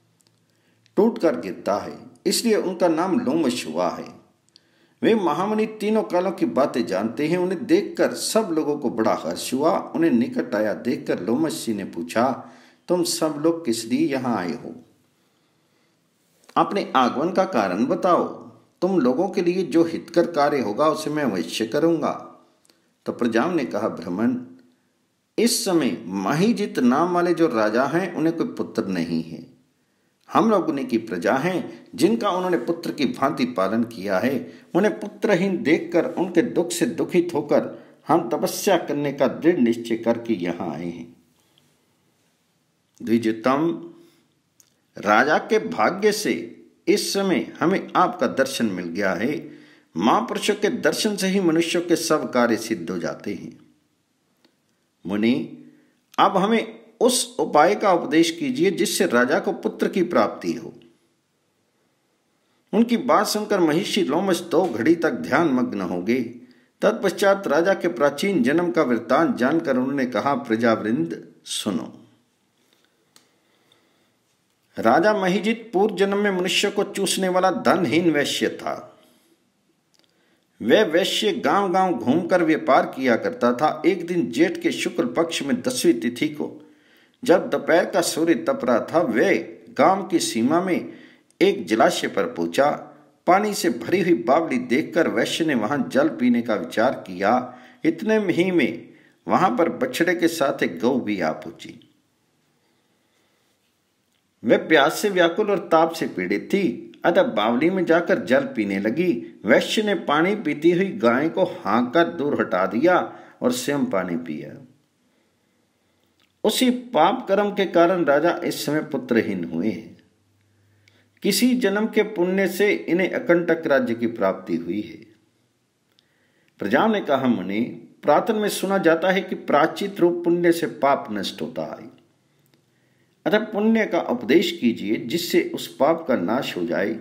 टूट कर गिरता है, इसलिए उनका नाम लोमश हुआ है। वे महामुनि तीनों कालों की बातें जानते हैं। उन्हें देखकर सब लोगों को बड़ा हर्ष हुआ। उन्हें निकट आया देखकर लोमश जी ने पूछा, तुम सब लोग किस लिए यहाँ आए हो? अपने आगमन का कारण बताओ। तुम लोगों के लिए जो हितकर कार्य होगा उसे मैं अवश्य करूंगा। तो प्रजाओं ने कहा, ब्राह्मण, इस समय महिजित नाम वाले जो राजा हैं उन्हें कोई पुत्र नहीं है। हम लोग उन्हीं की प्रजा हैं, जिनका उन्होंने पुत्र की भांति पालन किया है। उन्हें पुत्रहीन देखकर उनके दुख से दुखित होकर हम तपस्या करने का दृढ़ निश्चय करके यहाँ आए हैं। द्विजोत्तम, राजा के भाग्य से इस समय हमें आपका दर्शन मिल गया है। महापुरुषों के दर्शन से ही मनुष्यों के सब कार्य सिद्ध हो जाते हैं। मुनि, अब हमें उस उपाय का उपदेश कीजिए जिससे राजा को पुत्र की प्राप्ति हो। उनकी बात सुनकर महिषी लोमश दो घड़ी तक ध्यान मग्न हो गए। तत्पश्चात राजा के प्राचीन जन्म का वृत्तांत जानकर उन्होंने कहा, प्रजावृंद सुनो। राजा महिजित पूर्व जन्म में मनुष्य को चूसने वाला धनहीन वैश्य था। वह वैश्य गांव गांव घूमकर व्यापार किया करता था। एक दिन जेठ के शुक्ल पक्ष में दसवीं तिथि को जब दोपहर का सूर्य तप रहा था, वह गांव की सीमा में एक जलाशय पर पहुंचा। पानी से भरी हुई बावली देखकर वैश्य ने वहां जल पीने का विचार किया। इतने ही में वहां पर बछड़े के साथ एक गौ भी आ पहुंची। वे प्यास से व्याकुल और ताप से पीड़ित थी, अतः बावली में जाकर जल पीने लगी। वैश्य ने पानी पीती हुई गाय को हाँक कर दूर हटा दिया और स्वयं पानी पिया। उसी पाप कर्म के कारण राजा इस समय पुत्रहीन हुए हैं। किसी जन्म के पुण्य से इन्हें अकंटक राज्य की प्राप्ति हुई है। प्रजाओं ने कहा, मुनि, पुरातन में सुना जाता है कि प्रायश्चित रूप पुण्य से पाप नष्ट होता है, अतः पुण्य का उपदेश कीजिए जिससे उस पाप का नाश हो जाए।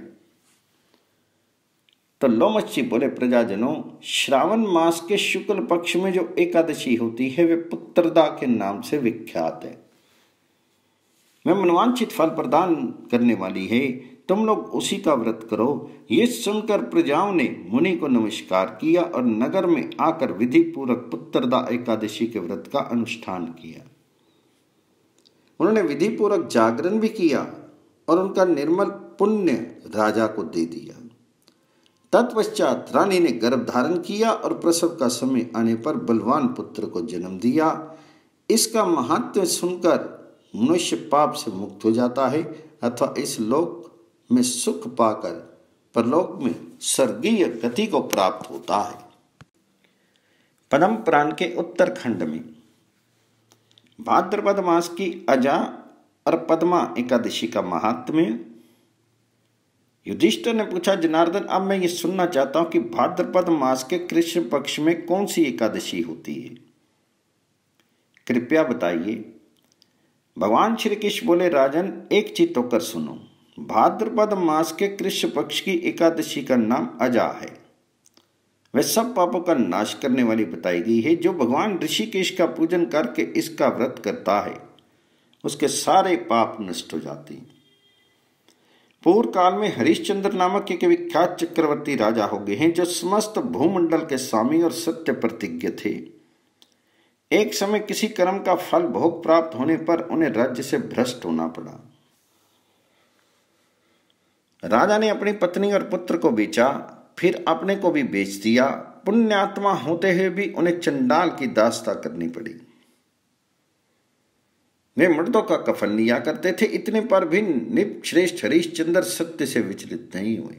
तो लोमशी बोले, प्रजाजनों, श्रावण मास के शुक्ल पक्ष में जो एकादशी होती है वे पुत्रदा के नाम से विख्यात है। वह मनवांछित फल प्रदान करने वाली है, तुम लोग उसी का व्रत करो। ये सुनकर प्रजाओं ने मुनि को नमस्कार किया और नगर में आकर विधि पूर्वक पुत्रदा एकादशी के व्रत का अनुष्ठान किया। उन्होंने विधि पूर्वक जागरण भी किया और उनका निर्मल पुण्य राजा को दे दिया। तत्पश्चात रानी ने गर्भ धारण किया और प्रसव का समय आने पर बलवान पुत्र को जन्म दिया। इसका महत्व सुनकर मनुष्य पाप से मुक्त हो जाता है अथवा इस लोक में सुख पाकर परलोक में स्वर्गीय गति को प्राप्त होता है। पद्म पुराण के उत्तरखंड में भाद्रपद मास की अजा और पद्मा एकादशी का महात्म्य। युधिष्ठिर ने पूछा, जनार्दन, अब मैं ये सुनना चाहता हूं कि भाद्रपद मास के कृष्ण पक्ष में कौन सी एकादशी होती है, कृपया बताइए। भगवान श्री कृष्ण बोले, राजन, एक चित्त होकर सुनो। भाद्रपद मास के कृष्ण पक्ष की एकादशी का नाम अजा है। वह सब पापों का नाश करने वाली बताई गई है। जो भगवान ऋषिकेश का पूजन करके इसका व्रत करता है उसके सारे पाप नष्ट हो जाते हैं। पूर्व काल में हरिश्चंद्र नामक एक विख्यात चक्रवर्ती राजा हो गए हैं जो समस्त भूमंडल के स्वामी और सत्य प्रतिज्ञ थे। एक समय किसी कर्म का फल भोग प्राप्त होने पर उन्हें राज्य से भ्रष्ट होना पड़ा। राजा ने अपनी पत्नी और पुत्र को बेचा, फिर अपने को भी बेच दिया। पुण्यात्मा होते हुए भी उन्हें चंडाल की दास्ता करनी पड़ी। वे मर्दों का कफन लिया करते थे, इतने पर भी निप श्रेष्ठ हरिश्चंद्र सत्य से विचलित नहीं हुए।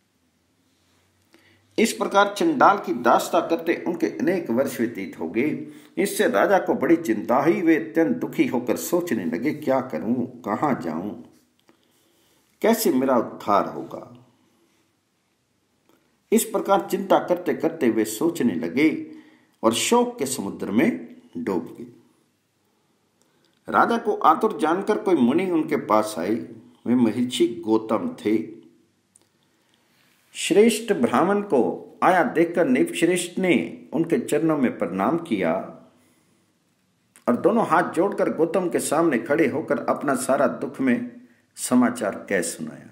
इस प्रकार चंडाल की दास्ता करते उनके अनेक वर्ष व्यतीत हो गए। इससे राजा को बड़ी चिंता हुई। वे अत्यंत दुखी होकर सोचने लगे, क्या करूं, कहां जाऊं, कैसे मेरा उद्धार होगा। इस प्रकार चिंता करते करते वे सोचने लगे और शोक के समुद्र में डूब गए। राजा को आतुर जानकर कोई मुनि उनके पास आए। वे महर्षि गौतम थे। श्रेष्ठ ब्राह्मण को आया देखकर निपश्रेष्ठ ने उनके चरणों में प्रणाम किया और दोनों हाथ जोड़कर गौतम के सामने खड़े होकर अपना सारा दुख में समाचार कह सुनाया।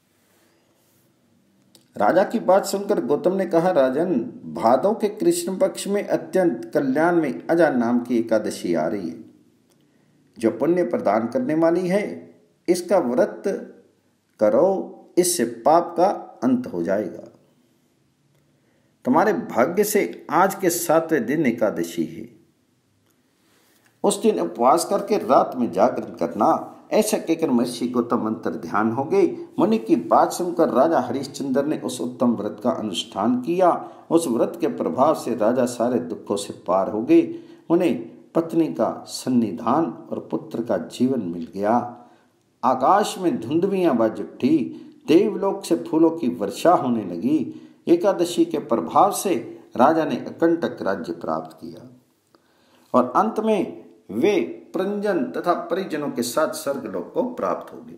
राजा की बात सुनकर गौतम ने कहा, राजन, भादों के कृष्ण पक्ष में अत्यंत कल्याण में अजा नाम की एकादशी आ रही है जो पुण्य प्रदान करने वाली है। इसका व्रत करो, इससे पाप का अंत हो जाएगा। तुम्हारे भाग्य से आज के सातवें दिन एकादशी है। उस दिन उपवास करके रात में जागरण करना। ऐसा कहकर महर्षि गौतम अंतर ध्यान हो गए। मुनि की बात सुनकर राजा हरिश्चंद्र ने उस उत्तम व्रत का अनुष्ठान किया। उस व्रत के प्रभाव से राजा सारे दुखों से पार हो गए। उन्हें पत्नी का सन्निधान और पुत्र का जीवन मिल गया। आकाश में धुंधवियां बज उठी। देवलोक से फूलों की वर्षा होने लगी। एकादशी के प्रभाव से राजा ने अकंटक राज्य प्राप्त किया और अंत में वे प्रंजन तथा परिजनों के साथ स्वर्गलोक को प्राप्त हो गए।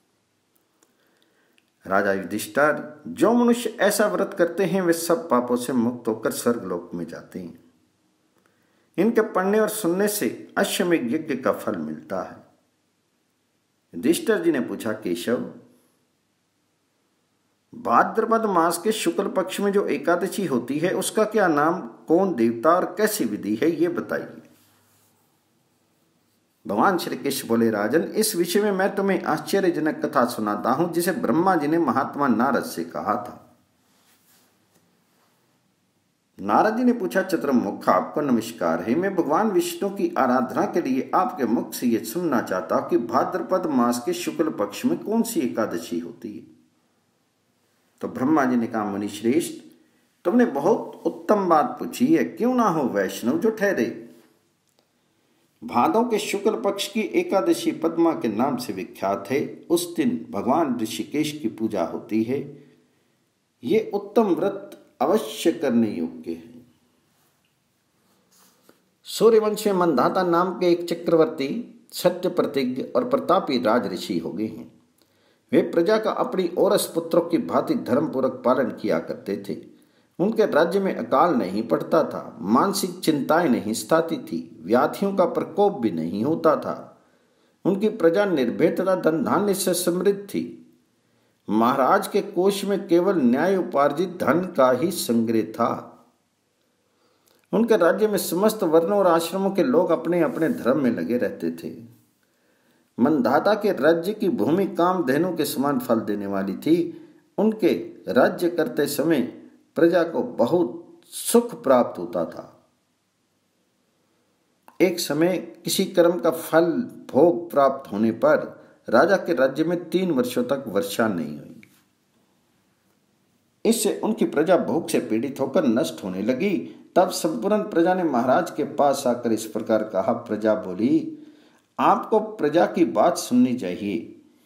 राजा युधिष्ठिर, जो मनुष्य ऐसा व्रत करते हैं वे सब पापों से मुक्त होकर स्वर्गलोक में जाते हैं। इनके पढ़ने और सुनने से अश्वमेध यज्ञ का फल मिलता है। युधिष्ठिर जी ने पूछा, केशव, भाद्रपद मास के शुक्ल पक्ष में जो एकादशी होती है उसका क्या नाम, कौन देवता और कैसी विधि है, ये बताइए। भगवान श्री कृष्ण बोले, राजन, इस विषय में मैं तुम्हें आश्चर्यजनक कथा सुनाता हूं जिसे ब्रह्मा जी ने महात्मा नारद से कहा था। नारद जी ने पूछा, चतुर्मुख आपको नमस्कार है। मैं भगवान विष्णु की आराधना के लिए आपके मुख से ये सुनना चाहता हूं कि भाद्रपद मास के शुक्ल पक्ष में कौन सी एकादशी होती है। तो ब्रह्मा जी ने कहा, मुनि श्रेष्ठ, तुमने बहुत उत्तम बात पूछी है, क्यों ना हो वैष्णव जो ठहरे। भादों के शुक्ल पक्ष की एकादशी पद्मा के नाम से विख्यात है। उस दिन भगवान ऋषिकेश की पूजा होती है। ये उत्तम व्रत अवश्य करने योग्य है। सूर्यवंश में मंदाता नाम के एक चक्रवर्ती सत्य प्रतिज्ञ और प्रतापी राज ऋषि हो गए हैं। वे प्रजा का अपनी औरस पुत्रों की भांति धर्मपूर्वक पालन किया करते थे। उनके राज्य में अकाल नहीं पड़ता था, मानसिक चिंताएं नहीं सताती थी, व्याधियों का प्रकोप भी नहीं होता था। उनकी प्रजा निर्भय तथा धन धान्य से समृद्ध थी। महाराज के कोष में केवल न्याय उपार्जित धन का ही संग्रह था। उनके राज्य में समस्त वर्णों और आश्रमों के लोग अपने अपने धर्म में लगे रहते थे। मंदाता के राज्य की भूमि कामधेनु के समान फल देने वाली थी। उनके राज्य करते समय प्रजा को बहुत सुख प्राप्त होता था। एक समय किसी कर्म का फल भोग प्राप्त होने पर राजा के राज्य में तीन वर्षों तक वर्षा नहीं हुई। इससे उनकी प्रजा भूख से पीड़ित होकर नष्ट होने लगी। तब संपूर्ण प्रजा ने महाराज के पास आकर इस प्रकार कहा। प्रजा बोली, आपको प्रजा की बात सुननी चाहिए।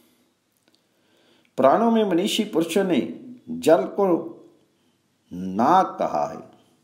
पुराणों में मनीषी पुरुषों ने जल को नाग कहा है,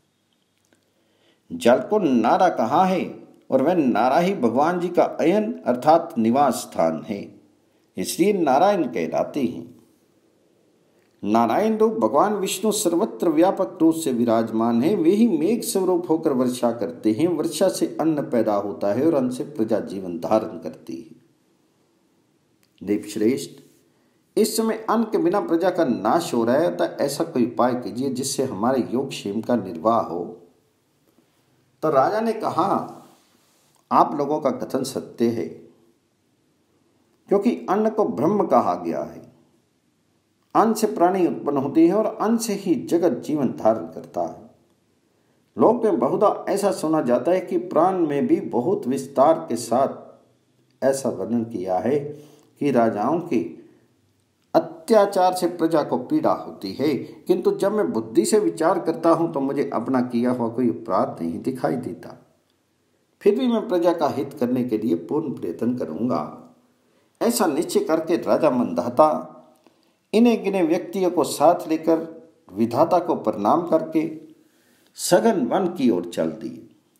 जल को नारा कहा है, और वह नारा ही भगवान जी का अयन अर्थात निवास स्थान है, इसलिए नारायण कहलाते हैं। नारायण रूप भगवान विष्णु सर्वत्र व्यापक रूप से विराजमान है। वे ही मेघ स्वरूप होकर वर्षा करते हैं। वर्षा से अन्न पैदा होता है और अन्न से प्रजा जीवन धारण करती है। देव श्रेष्ठ, इस समय अन्न के बिना प्रजा का नाश हो रहा है, अतः ऐसा कोई उपाय कीजिए जिससे हमारे योगक्षेम का निर्वाह हो। तो राजा ने कहा, आप लोगों का कथन सत्य है, क्योंकि अन्न को ब्रह्म कहा गया है। अन्न से प्राणी उत्पन्न होते हैं और अन्न से ही जगत जीवन धारण करता है। लोक में बहुधा ऐसा सुना जाता है कि पुराण में भी बहुत विस्तार के साथ ऐसा वर्णन किया है कि राजाओं के अत्याचार से प्रजा को पीड़ा होती है, किंतु जब मैं बुद्धि से विचार करता हूं तो मुझे अपना किया हुआ कोई अपराध नहीं दिखाई देता। फिर भी मैं प्रजा का हित करने के लिए पूर्ण प्रयत्न करूंगा। ऐसा निश्चय करके राजा मंदाता इन्हें गिने व्यक्तियों को साथ लेकर विधाता को प्रणाम करके सघन वन की ओर चल दिए।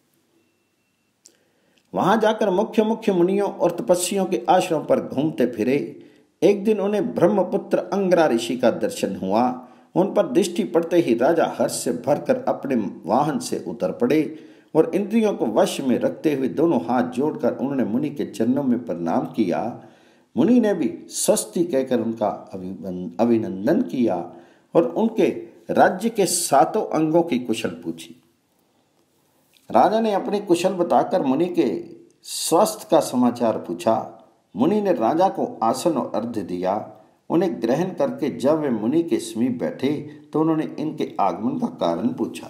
वहां जाकर मुख्य मुख्य मुनियों और तपस्वियों के आश्रम पर घूमते फिरे। एक दिन उन्हें ब्रह्मपुत्र अंगरा ऋषि का दर्शन हुआ। उन पर दृष्टि पड़ते ही राजा हर्ष से भरकर अपने वाहन से उतर पड़े और इंद्रियों को वश में रखते हुए दोनों हाथ जोड़कर उन्होंने मुनि के चरणों में प्रणाम किया। मुनि ने भी स्वस्ति कहकर उनका अभिनंदन किया और उनके राज्य के सातों अंगों की कुशल पूछी। राजा ने अपनी कुशल बताकर मुनि के स्वास्थ्य का समाचार पूछा। मुनि ने राजा को आसन और अर्घ्य दिया। उन्हें ग्रहण करके जब वे मुनि के समीप बैठे तो उन्होंने इनके आगमन का कारण पूछा।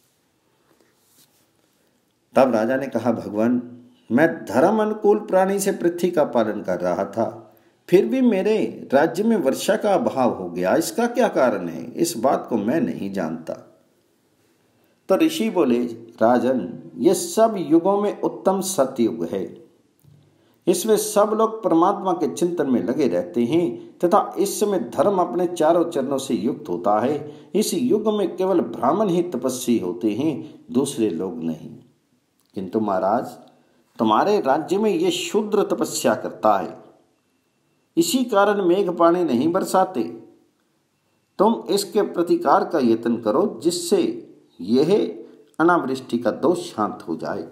तब राजा ने कहा, भगवान, मैं धर्म अनुकूल प्राणी से पृथ्वी का पालन कर रहा था, फिर भी मेरे राज्य में वर्षा का अभाव हो गया। इसका क्या कारण है? इस बात को मैं नहीं जानता। तो ऋषि बोले, राजन, ये सब युगों में उत्तम सतयुग है। इसमें सब लोग परमात्मा के चिंतन में लगे रहते हैं तथा इस समय धर्म अपने चारों चरणों से युक्त होता है। इस युग में केवल ब्राह्मण ही तपस्वी होते हैं, दूसरे लोग नहीं। किंतु महाराज, तुम्हारे राज्य में ये शूद्र तपस्या करता है, इसी कारण मेघ पानी नहीं बरसाते। तुम इसके प्रतिकार का यत्न करो जिससे यह अनावृष्टि का दोष शांत हो जाए।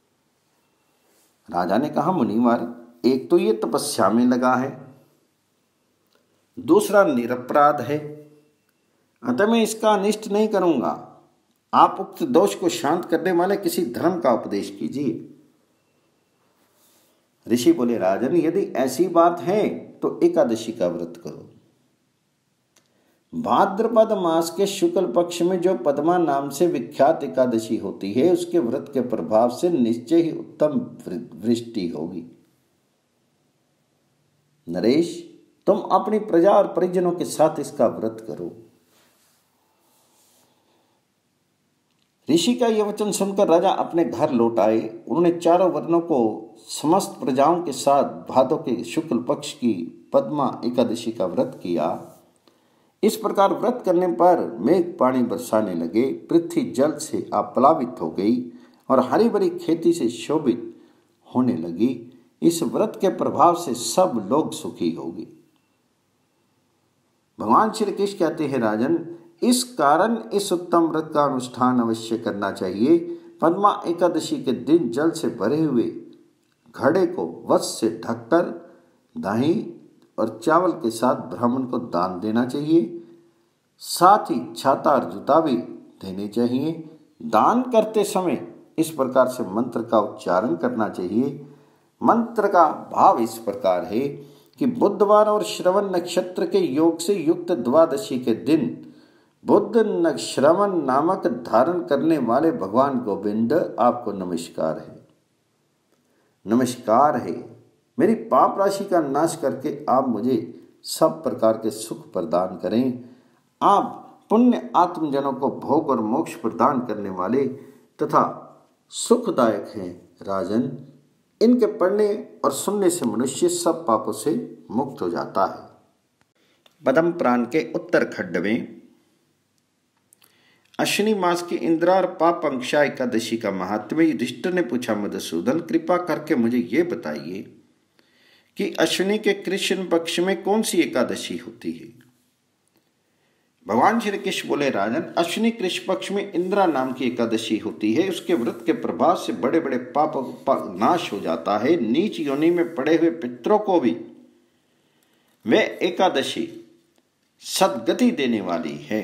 राजा ने कहा, मुनिवर, एक तो ये तपस्या में लगा है, दूसरा निरपराध है, अतः मैं इसका अनिष्ट नहीं करूंगा। आप उक्त दोष को शांत करने वाले किसी धर्म का उपदेश कीजिए। ऋषि बोले, राजन, यदि ऐसी बात है तो एकादशी का व्रत करो। भाद्रपद मास के शुक्ल पक्ष में जो पद्मा नाम से विख्यात एकादशी होती है, उसके व्रत के प्रभाव से निश्चय ही उत्तम वृष्टि होगी। नरेश, तुम अपनी प्रजा और परिजनों के साथ इसका व्रत करो। ऋषि का यह वचन सुनकर राजा अपने घर लौट आए। उन्होंने चारों वर्णों को समस्त प्रजाओं के साथ भादों के शुक्ल पक्ष की पद्मा एकादशी का व्रत किया। इस प्रकार व्रत करने पर मेघ पानी बरसाने लगे, पृथ्वी जल से आप्लावित हो गई और हरी भरी खेती से शोभित होने लगी। इस व्रत के प्रभाव से सब लोग सुखी होंगे। भगवान श्री कृष्ण कहते हैं, राजन, इस कारण इस उत्तम व्रत का अनुष्ठान अवश्य करना चाहिए। पद्मा एकादशी के दिन जल से भरे हुए घड़े को वस्त्र से ढककर दही और चावल के साथ ब्राह्मण को दान देना चाहिए। साथ ही छाता और जूता भी देने चाहिए। दान करते समय इस प्रकार से मंत्र का उच्चारण करना चाहिए। मंत्र का भाव इस प्रकार है कि बुधवार और श्रवण नक्षत्र के योग से युक्त द्वादशी के दिन बुद्ध न श्रवण नामक धारण करने वाले भगवान गोविंद, आपको नमस्कार है, नमस्कार है। मेरी पाप राशि का नाश करके आप मुझे सब प्रकार के सुख प्रदान करें। आप पुण्य आत्मजनों को भोग और मोक्ष प्रदान करने वाले तथा सुखदायक हैं। राजन, इनके पढ़ने और सुनने से मनुष्य सब पापों से मुक्त हो जाता है। पद्म पुराण के उत्तर खंड में अश्विनी मास की इंद्रा और पापंक्षा एकादशी का महात्म्य युधिष्ठिर ने पूछा, मधुसूदन, कृपा करके मुझे ये बताइए कि अश्विनी के कृष्ण पक्ष में कौन सी एकादशी होती है। भगवान श्री कृष्ण बोले, राजन, अश्विनी कृष्ण पक्ष में इंद्रा नाम की एकादशी होती है। उसके व्रत के प्रभाव से बड़े बड़े पाप का नाश हो जाता है। नीच योनि में पड़े हुए पितरों को भी वे एकादशी सद्गति देने वाली है।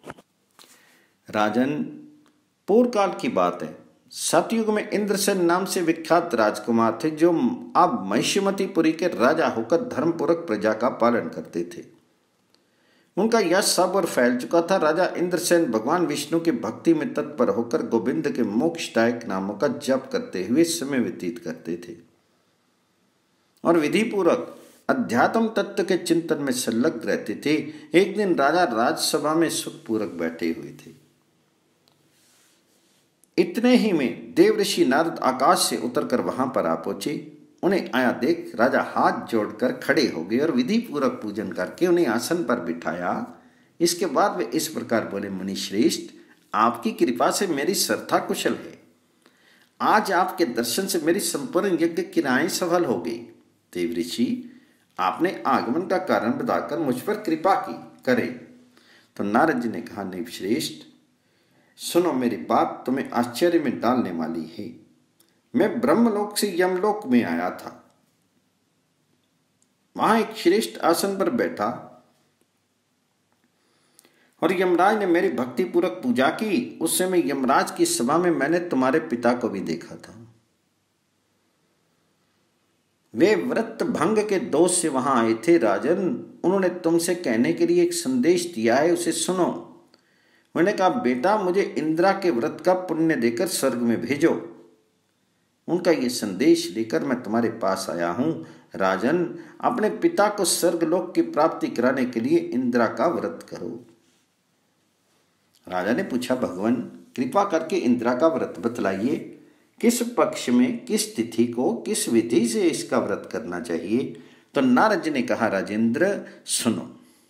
राजन, पूर्व काल की बात है। सतयुग में इंद्रसेन नाम से विख्यात राजकुमार थे, जो अब महिष्मतीपुरी के राजा होकर धर्मपूर्वक प्रजा का पालन करते थे। उनका यश सब और फैल चुका था। राजा इंद्रसेन भगवान विष्णु की भक्ति में तत्पर होकर गोविंद के मोक्षदायक नामों का जप करते हुए समय व्यतीत करते थे और विधि पूर्वक अध्यात्म तत्व के चिंतन में संलग्न रहते थे। एक दिन राजा राजसभा में सुखपूर्वक बैठे हुए थे। इतने ही में देव ऋषि नारद आकाश से उतरकर वहां पर आ पहुंचे। उन्हें आया देख राजा हाथ जोड़कर खड़े हो गए और विधि पूर्वक पूजन करके उन्हें आसन पर बिठाया। इसके बाद वे इस प्रकार बोले, मुनि श्रेष्ठ, आपकी कृपा से मेरी श्रद्धा कुशल है। आज आपके दर्शन से मेरी संपूर्ण यज्ञ क्रियाएं सफल हो गई। देव ऋषि, आपने आगमन का कारण बताकर मुझ पर कृपा की करे। तो नारद जी ने कहा, नहीं श्रेष्ठ, सुनो, मेरी बात तुम्हें आश्चर्य में डालने वाली है। मैं ब्रह्मलोक से यमलोक में आया था। वहां एक श्रेष्ठ आसन पर बैठा और यमराज ने मेरी भक्ति पूर्वक पूजा की। उस समय यमराज की सभा में मैंने तुम्हारे पिता को भी देखा था। वे व्रत भंग के दोष से वहां आए थे। राजन, उन्होंने तुमसे कहने के लिए एक संदेश दिया है, उसे सुनो। मैंने कहा, बेटा, मुझे इंद्रा के व्रत का पुण्य देकर स्वर्ग में भेजो। उनका ये संदेश लेकर मैं तुम्हारे पास आया हूं। राजन, अपने पिता को स्वर्गलोक की प्राप्ति कराने के लिए इंद्रा का व्रत करो। राजा ने पूछा, भगवान, कृपा करके इंद्रा का व्रत बतलाइए। किस पक्ष में, किस तिथि को, किस विधि से इसका व्रत करना चाहिए। तो नारद जी ने कहा, राजेंद्र, सुनो,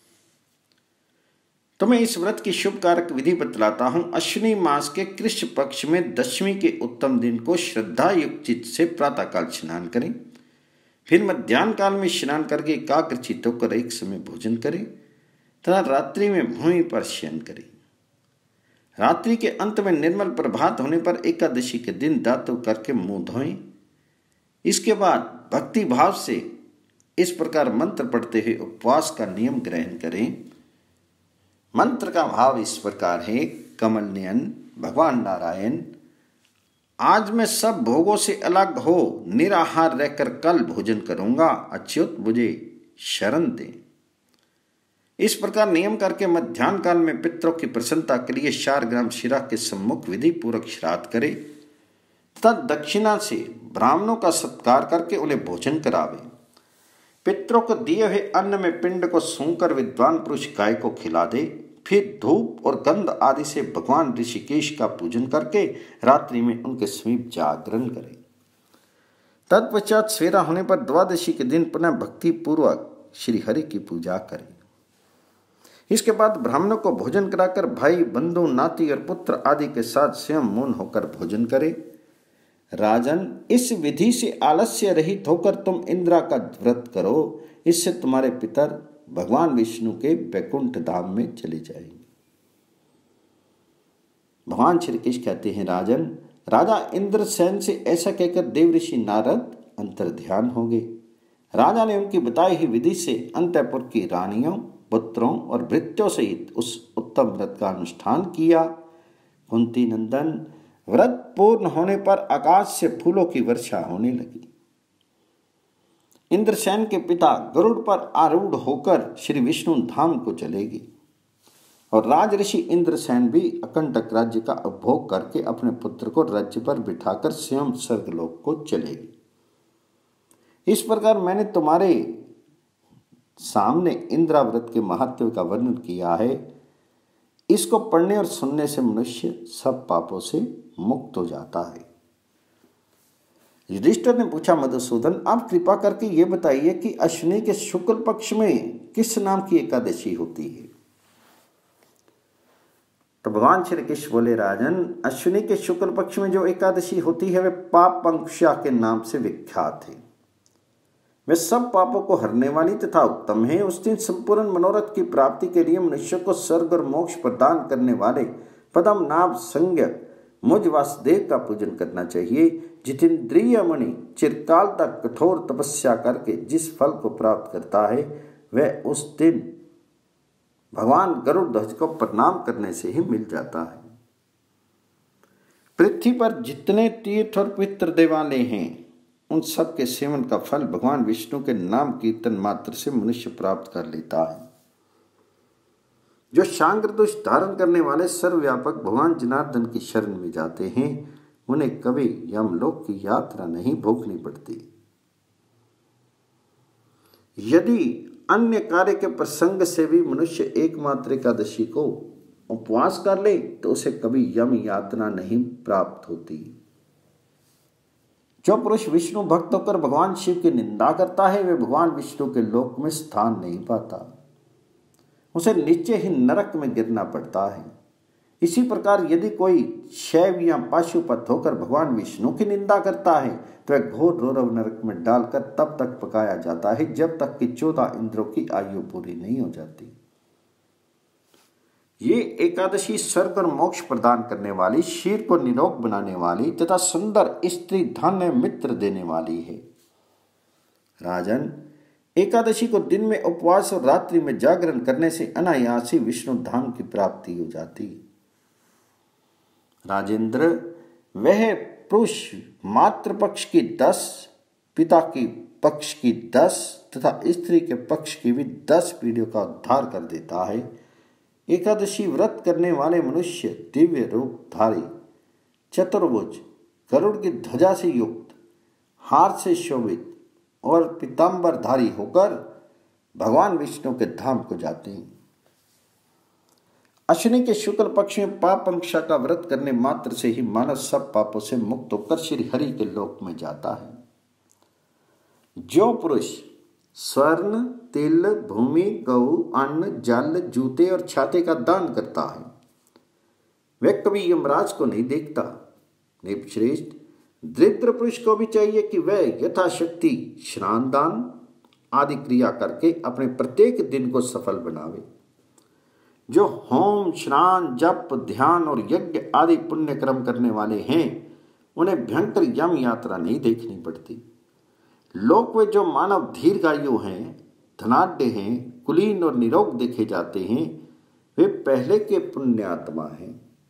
तुम्हें इस व्रत की शुभ कारक विधि बतलाता हूं। अश्विनी मास के कृष्ण पक्ष में दशमी के उत्तम दिन को श्रद्धा युक्त चित्त से प्रातःकाल स्नान करें। फिर मध्याह्न काल में स्नान करके एकाग्र चित्त होकर एक समय भोजन करें तथा रात्रि में भूमि पर शयन करें। रात्रि के अंत में निर्मल प्रभात होने पर एकादशी के दिन दातु करके मुंह धोएं। इसके बाद भक्ति भाव से इस प्रकार मंत्र पढ़ते हुए उपवास का नियम ग्रहण करें। मंत्र का भाव इस प्रकार है, कमल नयन भगवान नारायण, आज मैं सब भोगों से अलग हो निराहार रहकर कल भोजन करूंगा। अच्युत, मुझे शरण दे। इस प्रकार नियम करके मध्याह्न काल में पितरों की प्रसन्नता के लिए चार ग्राम शीरा के सम्मुख विधि पूर्वक श्राद्ध करे, तद दक्षिणा से ब्राह्मणों का सत्कार करके उन्हें भोजन करावे। पितरों को दिए हुए अन्न में पिंड को सूंघकर विद्वान पुरुष गाय को खिला दे, फिर धूप और गंध आदि से भगवान ऋषिकेश का पूजन करके रात्रि में उनके समीप जागरण करे। तत्पश्चात सवेरा होने पर द्वादशी के दिन पुनः भक्ति पूर्वक श्री हरि की पूजा करे। इसके बाद ब्राह्मणों को भोजन कराकर भाई बंधु नाती और पुत्र आदि के साथ स्वयं मौन होकर भोजन करे। राजन, इस विधि से आलस्य रहित होकर तुम इंद्रा का व्रत करो, इससे तुम्हारे पितर भगवान विष्णु के वैकुंठ धाम में चले जाएंगे। भगवान श्री कृष्ण कहते हैं, राजन, राजा इंद्रसेन से ऐसा कहकर देवऋषि नारद अंतर्ध्यान हो गए। राजा ने उनकी बताई हुई विधि से अंतःपुर की रानियों, पुत्रों और भृत्यों सहित उस उत्तम व्रत का अनुष्ठान किया। कुंती नंदन, व्रत पूर्ण होने पर आकाश से फूलों की वर्षा होने लगी। इंद्रसेन के पिता गरुड़ पर आरूढ़ होकर श्री विष्णु धाम को चलेगी और राजऋषि इंद्रसेन भी अकंटक राज्य का उपभोग करके अपने पुत्र को राज्य पर बिठाकर स्वयं स्वर्गलोक को चलेगी। इस प्रकार मैंने तुम्हारे सामने इंद्रा व्रत के महत्व का वर्णन किया है। इसको पढ़ने और सुनने से मनुष्य सब पापों से मुक्त हो जाता है। युधिष्ठिर ने पूछा, मधुसूदन, आप कृपा करके ये बताइए कि अश्विनी के शुक्ल पक्ष में किस नाम की एकादशी होती है? तो भगवान श्री कृष्ण बोले, राजन, अश्विनी के शुक्ल पक्ष में जो एकादशी होती है वह पाप पंक्षा के नाम से विख्यात है। वे सब पापों को हरने वाली तथा उत्तम है। उस दिन संपूर्ण मनोरथ की प्राप्ति के लिए मनुष्य को स्वर्ग और मोक्ष प्रदान करने वाले पदम नाभ संज्ञक मुझ वासुदेव का पूजन करना चाहिए। जितेंद्रिय मणि चिरकाल तक कठोर तपस्या करके जिस फल को प्राप्त करता है वह उस दिन भगवान गरुड़ ध्वज को प्रणाम करने से ही मिल जाता है। पृथ्वी पर जितने तीर्थ और पवित्र देवालय हैं उन सब के सेवन का फल भगवान विष्णु के नाम कीर्तन मात्र से मनुष्य प्राप्त कर लेता है। जो शांग्रदोष धारण करने वाले सर्वव्यापक भगवान जनार्दन की शरण में जाते हैं उन्हें कभी यमलोक की यात्रा नहीं भोगनी पड़ती। यदि अन्य कार्य के प्रसंग से भी मनुष्य एकमात्र एकादशी को उपवास कर ले तो उसे कभी यम यातना नहीं प्राप्त होती। जो पुरुष विष्णु भक्त होकर भगवान शिव की निंदा करता है वह भगवान विष्णु के लोक में स्थान नहीं पाता, उसे नीचे ही नरक में गिरना पड़ता है। इसी प्रकार यदि कोई शैव या पाशुपत होकर भगवान विष्णु की निंदा करता है तो वह घोर रौरव नरक में डालकर तब तक पकाया जाता है जब तक कि चौदह इंद्रों की आयु पूरी नहीं हो जाती। ये एकादशी स्वर्ग और मोक्ष प्रदान करने वाली, शीर को निरोग बनाने वाली तथा सुंदर स्त्री धन्य मित्र देने वाली है। राजन, एकादशी को दिन में उपवास और रात्रि में जागरण करने से अनायास ही विष्णु धाम की प्राप्ति हो जाती। राजेंद्र, वह पुरुष मातृ पक्ष की दस, पिता की पक्ष की दस तथा स्त्री के पक्ष की भी दस पीढ़ियों का उद्धार कर देता है। एकादशी व्रत करने वाले मनुष्य दिव्य रूपधारी, चतुर्भुज, गरुड़ की ध्वजा से युक्त, हार से शोभित और पीतांबरधारी होकर भगवान विष्णु के धाम को जाते हैं। अश्विनी के शुक्ल पक्ष में पाप पंक्षा का व्रत करने मात्र से ही मानव सब पापों से मुक्त होकर श्री हरि के लोक में जाता है। जो पुरुष स्वर्ण, तिल, भूमि, गौ, अन्न, जल, जूते और छाते का दान करता है वह कभी यमराज को नहीं देखता। नृपश्रेष्ठ, दरिद्र पुरुष को भी चाहिए कि वह यथाशक्ति स्नान दान आदि क्रिया करके अपने प्रत्येक दिन को सफल बनावे। जो होम, स्नान, जप, ध्यान और यज्ञ आदि पुण्य कर्म करने वाले हैं उन्हें भयंकर यम यात्रा नहीं देखनी पड़ती। लोक में जो मानव दीर्घायु हैं, धनाढ्य हैं, कुलीन और निरोग देखे जाते हैं वे पहले के पुण्यात्मा हैं।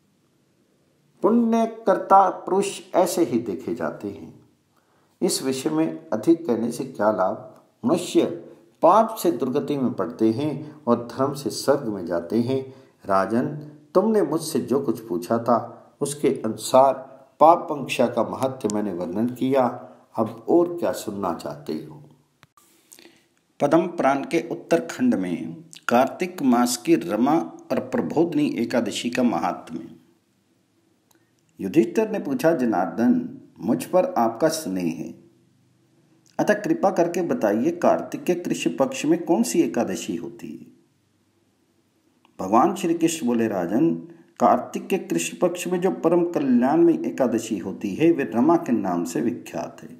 पुण्य कर्ता पुरुष ऐसे ही देखे जाते हैं। इस विषय में अधिक कहने से क्या लाभ? मनुष्य पाप से दुर्गति में पड़ते हैं और धर्म से स्वर्ग में जाते हैं। राजन, तुमने मुझसे जो कुछ पूछा था उसके अनुसार पाप पंक्षा का महत्व मैंने वर्णन किया। अब और क्या सुनना चाहते हो? पद्म पुराण के उत्तरखंड में कार्तिक मास की रमा और प्रबोधिनी एकादशी का महात्म्य। युधिष्ठिर ने पूछा, जनार्दन, मुझ पर आपका स्नेह है, अतः कृपा करके बताइए कार्तिक के कृष्ण पक्ष में कौन सी एकादशी होती है? भगवान श्री कृष्ण बोले, राजन, कार्तिक के कृष्ण पक्ष में जो परम कल्याण में एकादशी होती है वे रमा के नाम से विख्यात है।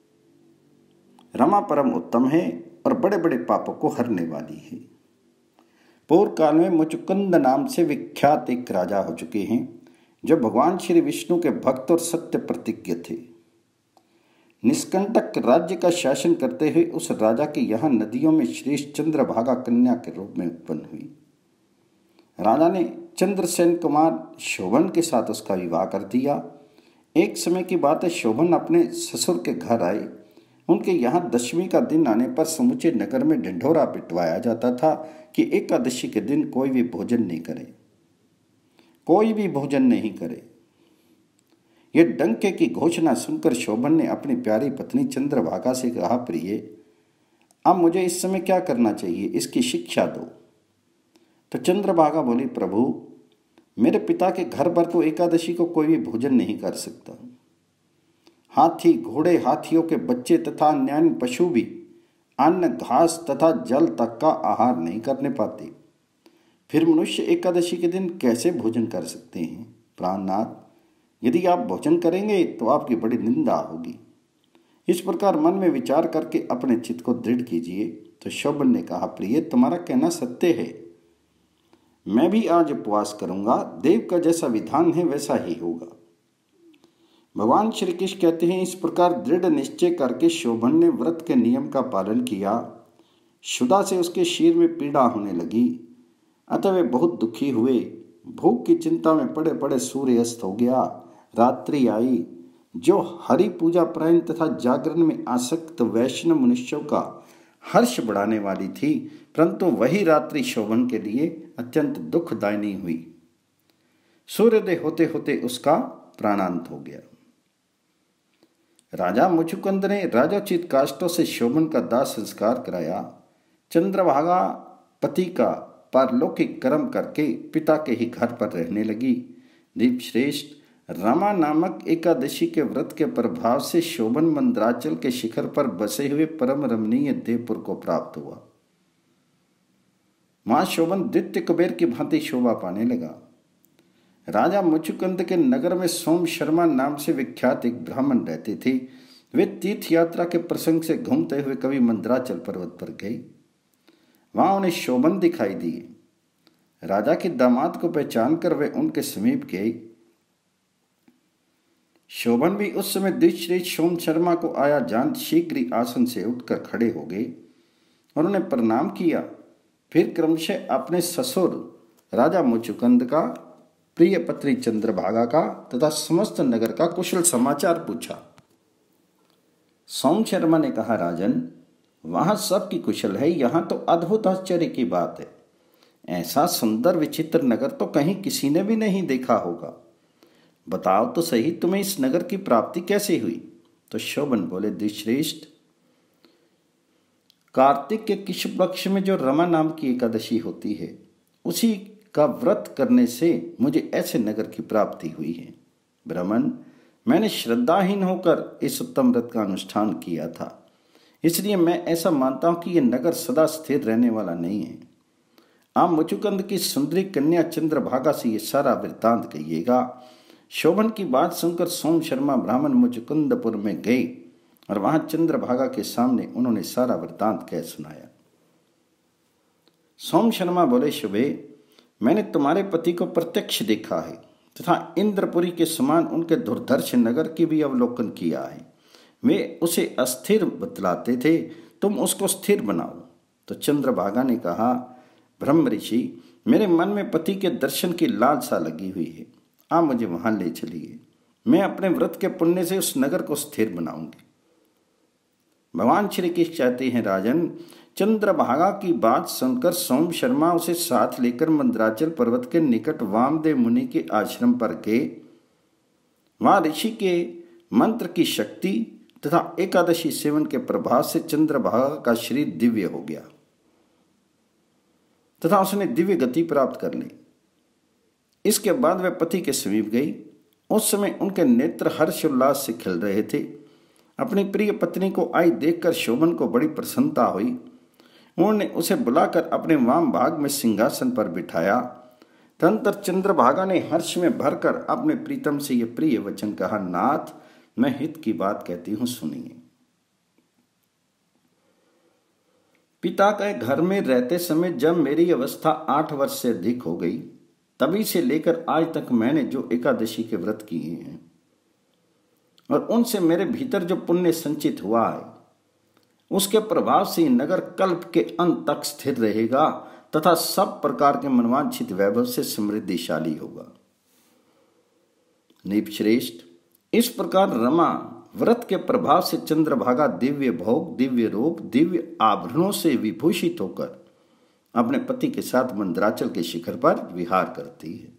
रमा परम उत्तम है और बड़े बड़े पापों को हरने वाली है। पूर्व काल में मुचुकुंद नाम से विख्यात एक राजा हो चुके हैं जो भगवान श्री विष्णु के भक्त और सत्य प्रतिज्ञ थे। निष्कंटक राज्य का शासन करते हुए उस राजा के यहाँ नदियों में श्रेष्ठ चंद्रभागा कन्या के रूप में उत्पन्न हुई। राजा ने चंद्रसेन कुमार शोभन के साथ उसका विवाह कर दिया। एक समय की बात है, शोभन अपने ससुर के घर आए। उनके यहाँ दशमी का दिन आने पर समूचे नगर में ढिंढोरा पिटवाया जाता था कि एकादशी के दिन कोई भी भोजन नहीं करे, कोई भी भोजन नहीं करे। यह डंके की घोषणा सुनकर शोभन ने अपनी प्यारी पत्नी चंद्रभागा से कहा, प्रिय, अब मुझे इस समय क्या करना चाहिए, इसकी शिक्षा दो। तो चंद्रभागा बोली, प्रभु, मेरे पिता के घर पर तो एकादशी को कोई भी भोजन नहीं कर सकता। हाथी, घोड़े, हाथियों के बच्चे तथा अन्य पशु भी अन्न, घास तथा जल तक का आहार नहीं करने पाते, फिर मनुष्य एकादशी के दिन कैसे भोजन कर सकते हैं? प्राणनाथ, यदि आप भोजन करेंगे तो आपकी बड़ी निंदा होगी। इस प्रकार मन में विचार करके अपने चित्त को दृढ़ कीजिए। तो शोभन ने कहा, प्रिय, तुम्हारा कहना सत्य है, मैं भी आज उपवास करूंगा। देव का जैसा विधान है वैसा ही होगा। भगवान श्री कृष्ण कहते हैं, इस प्रकार दृढ़ निश्चय करके शोभन ने व्रत के नियम का पालन किया। शुदा से उसके शरीर में पीड़ा होने लगी, अतः वे बहुत दुखी हुए। भूख की चिंता में पड़े पड़े सूर्य अस्त हो गया। रात्रि आई, जो हरि पूजा परायण तथा जागरण में आसक्त वैष्णव मनुष्यों का हर्ष बढ़ाने वाली थी, परंतु वही रात्रि शोभन के लिए अत्यंत दुखदायिनी हुई। सूर्योदय होते होते उसका प्राणांत हो गया। राजा मुचुकुंद ने राजोचित काष्ठों से शोभन का दाह संस्कार कराया। चंद्रभागा पति का पारलौकिक कर्म करके पिता के ही घर पर रहने लगी। दीप श्रेष्ठ, रमा नामक एकादशी के व्रत के प्रभाव से शोभन मंद्राचल के शिखर पर बसे हुए परम रमणीय देवपुर को प्राप्त हुआ। मां शोभन द्वितीय कुबेर की भांति शोभा पाने लगा। राजा मुचुकुंद के नगर में सोम शर्मा नाम से विख्यात एक ब्राह्मण रहते थे। वे तीर्थ यात्रा के प्रसंग से घूमते हुए कभी मंद्राचल पर्वत पर गए। वहां उन्हें शोभन दिखाई दिए। राजा के दामाद को पहचान कर वे उनके समीप गए। शोभन भी उस समय द्विश्री सोम शर्मा को आया जान शीघ्र ही आसन से उठकर खड़े हो गए और उन्हें प्रणाम किया। फिर क्रमशः अपने ससुर राजा मुचुकुंद का, प्रिय पत्नी चंद्रभागा का तथा समस्त नगर का कुशल समाचार पूछा। सोम शर्मा ने कहा, राजन, वहां सबकी कुशल है, यहाँ तो अद्भुत आश्चर्य की बात है। ऐसा सुंदर विचित्र नगर तो कहीं किसी ने भी नहीं देखा होगा। बताओ तो सही, तुम्हें इस नगर की प्राप्ति कैसे हुई? तो शोभन बोले, द्विश्रेष्ठ, कार्तिक के कृष्ण पक्ष में जो रमा नाम की एकादशी होती है, उसी का व्रत करने से मुझे ऐसे नगर की प्राप्ति हुई है। ब्राह्मण, मैंने श्रद्धाहीन होकर इस उत्तम व्रत का अनुष्ठान किया था, इसलिए मैं ऐसा मानता हूं कि यह नगर सदा स्थिर रहने वाला नहीं है। आप मुचुकुंद की सुंदरी कन्या चंद्रभागा से ये सारा वृत्तांत कहिएगा। शोभन की बात सुनकर सोम शर्मा ब्राह्मण मुचुकुंदपुर में गए और वहां चंद्रभागा के सामने उन्होंने सारा वृत्तांत कह सुनाया। सोम शर्मा बोले, शुभे, मैंने तुम्हारे पति को प्रत्यक्ष देखा है तथा इंद्रपुरी के समान उनके दुर्धर्ष नगर की भी अवलोकन किया है। वे उसे अस्थिर बतलाते थे, तुम उसको स्थिर बनाओ। तो चंद्रभागा ने कहा, ब्रह्म ऋषि, मेरे मन में पति के दर्शन की लालसा लगी हुई है, आप मुझे वहां ले चलिए। मैं अपने व्रत के पुण्य से उस नगर को स्थिर बनाऊंगी। भगवान श्री कृष्ण कहते हैं, राजन, चंद्रभागा की बात सुनकर सोम शर्मा उसे साथ लेकर मंदराचल पर्वत के निकट वामदेव मुनि के आश्रम पर गए। वहां ऋषि के मंत्र की शक्ति तथा एकादशी सेवन के प्रभाव से चंद्रभागा का शरीर दिव्य हो गया तथा उसने दिव्य गति प्राप्त कर ली। इसके बाद वह पति के समीप गई। उस समय उनके नेत्र हर्षोल्लास से खिल रहे थे। अपनी प्रिय पत्नी को आई देखकर शोभन को बड़ी प्रसन्नता हुई। उन्होंने उसे बुलाकर अपने वाम भाग में सिंहासन पर बिठाया। तदंतर चंद्रभागा ने हर्ष में भरकर अपने प्रीतम से यह प्रिय वचन कहा, नाथ, मैं हित की बात कहती हूं, सुनिए। पिता के घर में रहते समय जब मेरी अवस्था आठ वर्ष से अधिक हो गई, तभी से लेकर आज तक मैंने जो एकादशी के व्रत किए हैं और उनसे मेरे भीतर जो पुण्य संचित हुआ है, उसके प्रभाव से नगर कल्प के अंत तक स्थिर रहेगा तथा सब प्रकार के मनवांछित वैभव से समृद्धिशाली होगा। नीप श्रेष्ठ, इस प्रकार रमा व्रत के प्रभाव से चंद्रभागा दिव्य भोग, दिव्य रूप, दिव्य आभरणों से विभूषित होकर अपने पति के साथ मंदराचल के शिखर पर विहार करती है।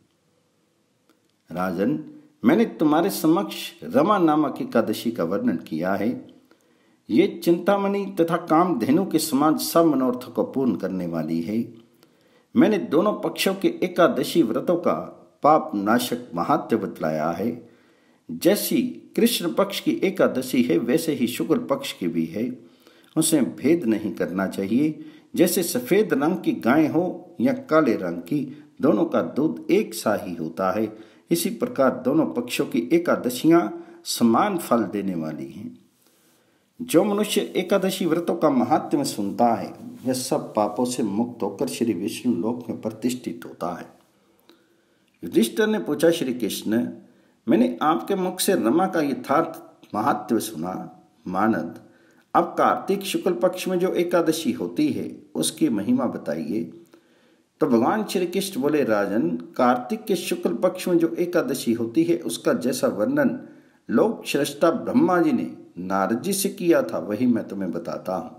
राजन, मैंने तुम्हारे समक्ष रमा नामक एकादशी का वर्णन किया है। ये चिंतामणि तथा कामधेनु के समान सब मनोरथों को पूर्ण करने वाली है। मैंने दोनों पक्षों के एकादशी व्रतों का पाप नाशक महात्म्य बतलाया है। जैसी कृष्ण पक्ष की एकादशी है, वैसे ही शुक्ल पक्ष की भी है। उसमें भेद नहीं करना चाहिए। जैसे सफेद रंग की गाय हो या काले रंग की, दोनों का दूध एक सा ही होता है। इसी प्रकार दोनों पक्षों की एकादशियां समान फल देने वाली हैं। जो मनुष्य एकादशी व्रतों का महात्म्य सुनता है, वह सब पापों से मुक्त होकर श्री विष्णु लोक में प्रतिष्ठित होता है। युधिष्ठिर ने पूछा, श्री कृष्ण, मैंने आपके मुख से रमा का यथार्थ महात्म्य सुना। मानद, अब कार्तिक शुक्ल पक्ष में जो एकादशी होती है, उसकी महिमा बताइए। तो भगवान श्री कृष्ण बोले, राजन, कार्तिक के शुक्ल पक्ष में जो एकादशी होती है, उसका जैसा वर्णन लोक श्रेष्ठा ब्रह्मा जी ने नारद जी से किया था, वही मैं तुम्हें बताता हूं।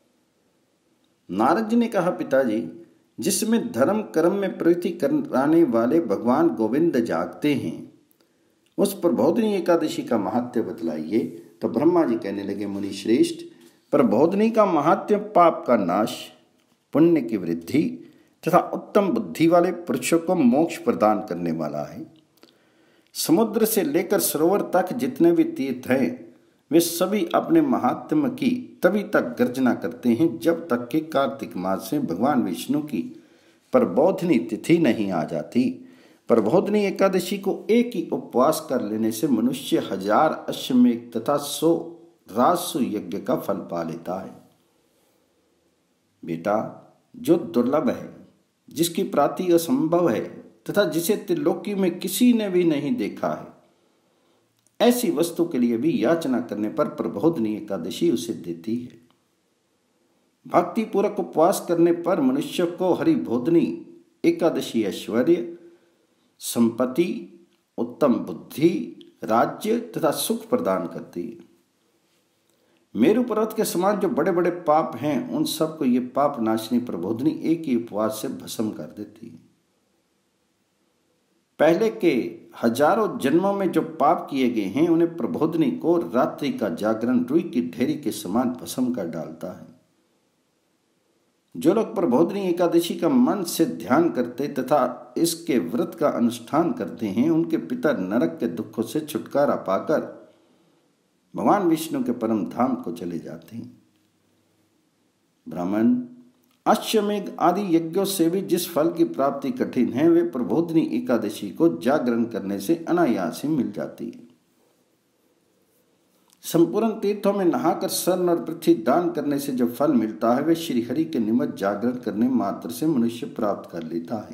नारद जी ने कहा, पिताजी, जिसमें धर्म कर्म में प्रवृत्ति कराने वाले भगवान गोविंद जागते हैं, उस प्रबोधिनी एकादशी का महात्म्य बतलाइए। तो ब्रह्मा जी कहने लगे, मुनि श्रेष्ठ, प्रबोधिनी का महात्म्य पाप का नाश, पुण्य की वृद्धि तथा उत्तम बुद्धि वाले पुरुषों को मोक्ष प्रदान करने वाला है। समुद्र से लेकर सरोवर तक जितने भी तीर्थ हैं, वे सभी अपने महात्म्य की तभी तक गर्जना करते हैं जब तक कि कार्तिक मास में भगवान विष्णु की प्रबोधिनी तिथि नहीं आ जाती। प्रबोधिनी एकादशी को एक ही उपवास कर लेने से मनुष्य हजार अश्वमेघ तथा सौ राजसु यज्ञ का फल पा लेता है। बेटा, जो दुर्लभ है, जिसकी प्राप्ति असंभव है तथा जिसे त्रिलोकी में किसी ने भी नहीं देखा है, ऐसी वस्तु के लिए भी याचना करने पर प्रबोधिनी एकादशी उसे देती है। भक्ति पूर्वक उपवास करने पर मनुष्य को हरिबोधिनी एकादशी ऐश्वर्य, संपत्ति, उत्तम बुद्धि, राज्य तथा सुख प्रदान करती है। मेरु पर्वत के समान जो बड़े बड़े पाप हैं, उन सबको ये पाप नाशनी प्रबोधिनी एक ही उपवास से भस्म कर देती है। पहले के हजारों जन्मों में जो पाप किए गए हैं, उन्हें प्रबोधिनी को रात्रि का जागरण रुई की ढेरी के समान भस्म कर डालता है। जो लोग प्रबोधिनी एकादशी का मन से ध्यान करते तथा इसके व्रत का अनुष्ठान करते हैं, उनके पिता नरक के दुखों से छुटकारा पाकर भगवान विष्णु के परम धाम को चले जाते हैं। ब्राह्मण, अश्वमेघ आदि यज्ञों से भी जिस फल की प्राप्ति कठिन है, वे प्रबोधिनी एकादशी को जागरण करने से अनायास ही मिल जाती है। संपूर्ण तीर्थों में नहाकर स्वर्ण और पृथ्वी दान करने से जो फल मिलता है, वे श्री हरि के निमित्त जागरण करने मात्र से मनुष्य प्राप्त कर लेता है।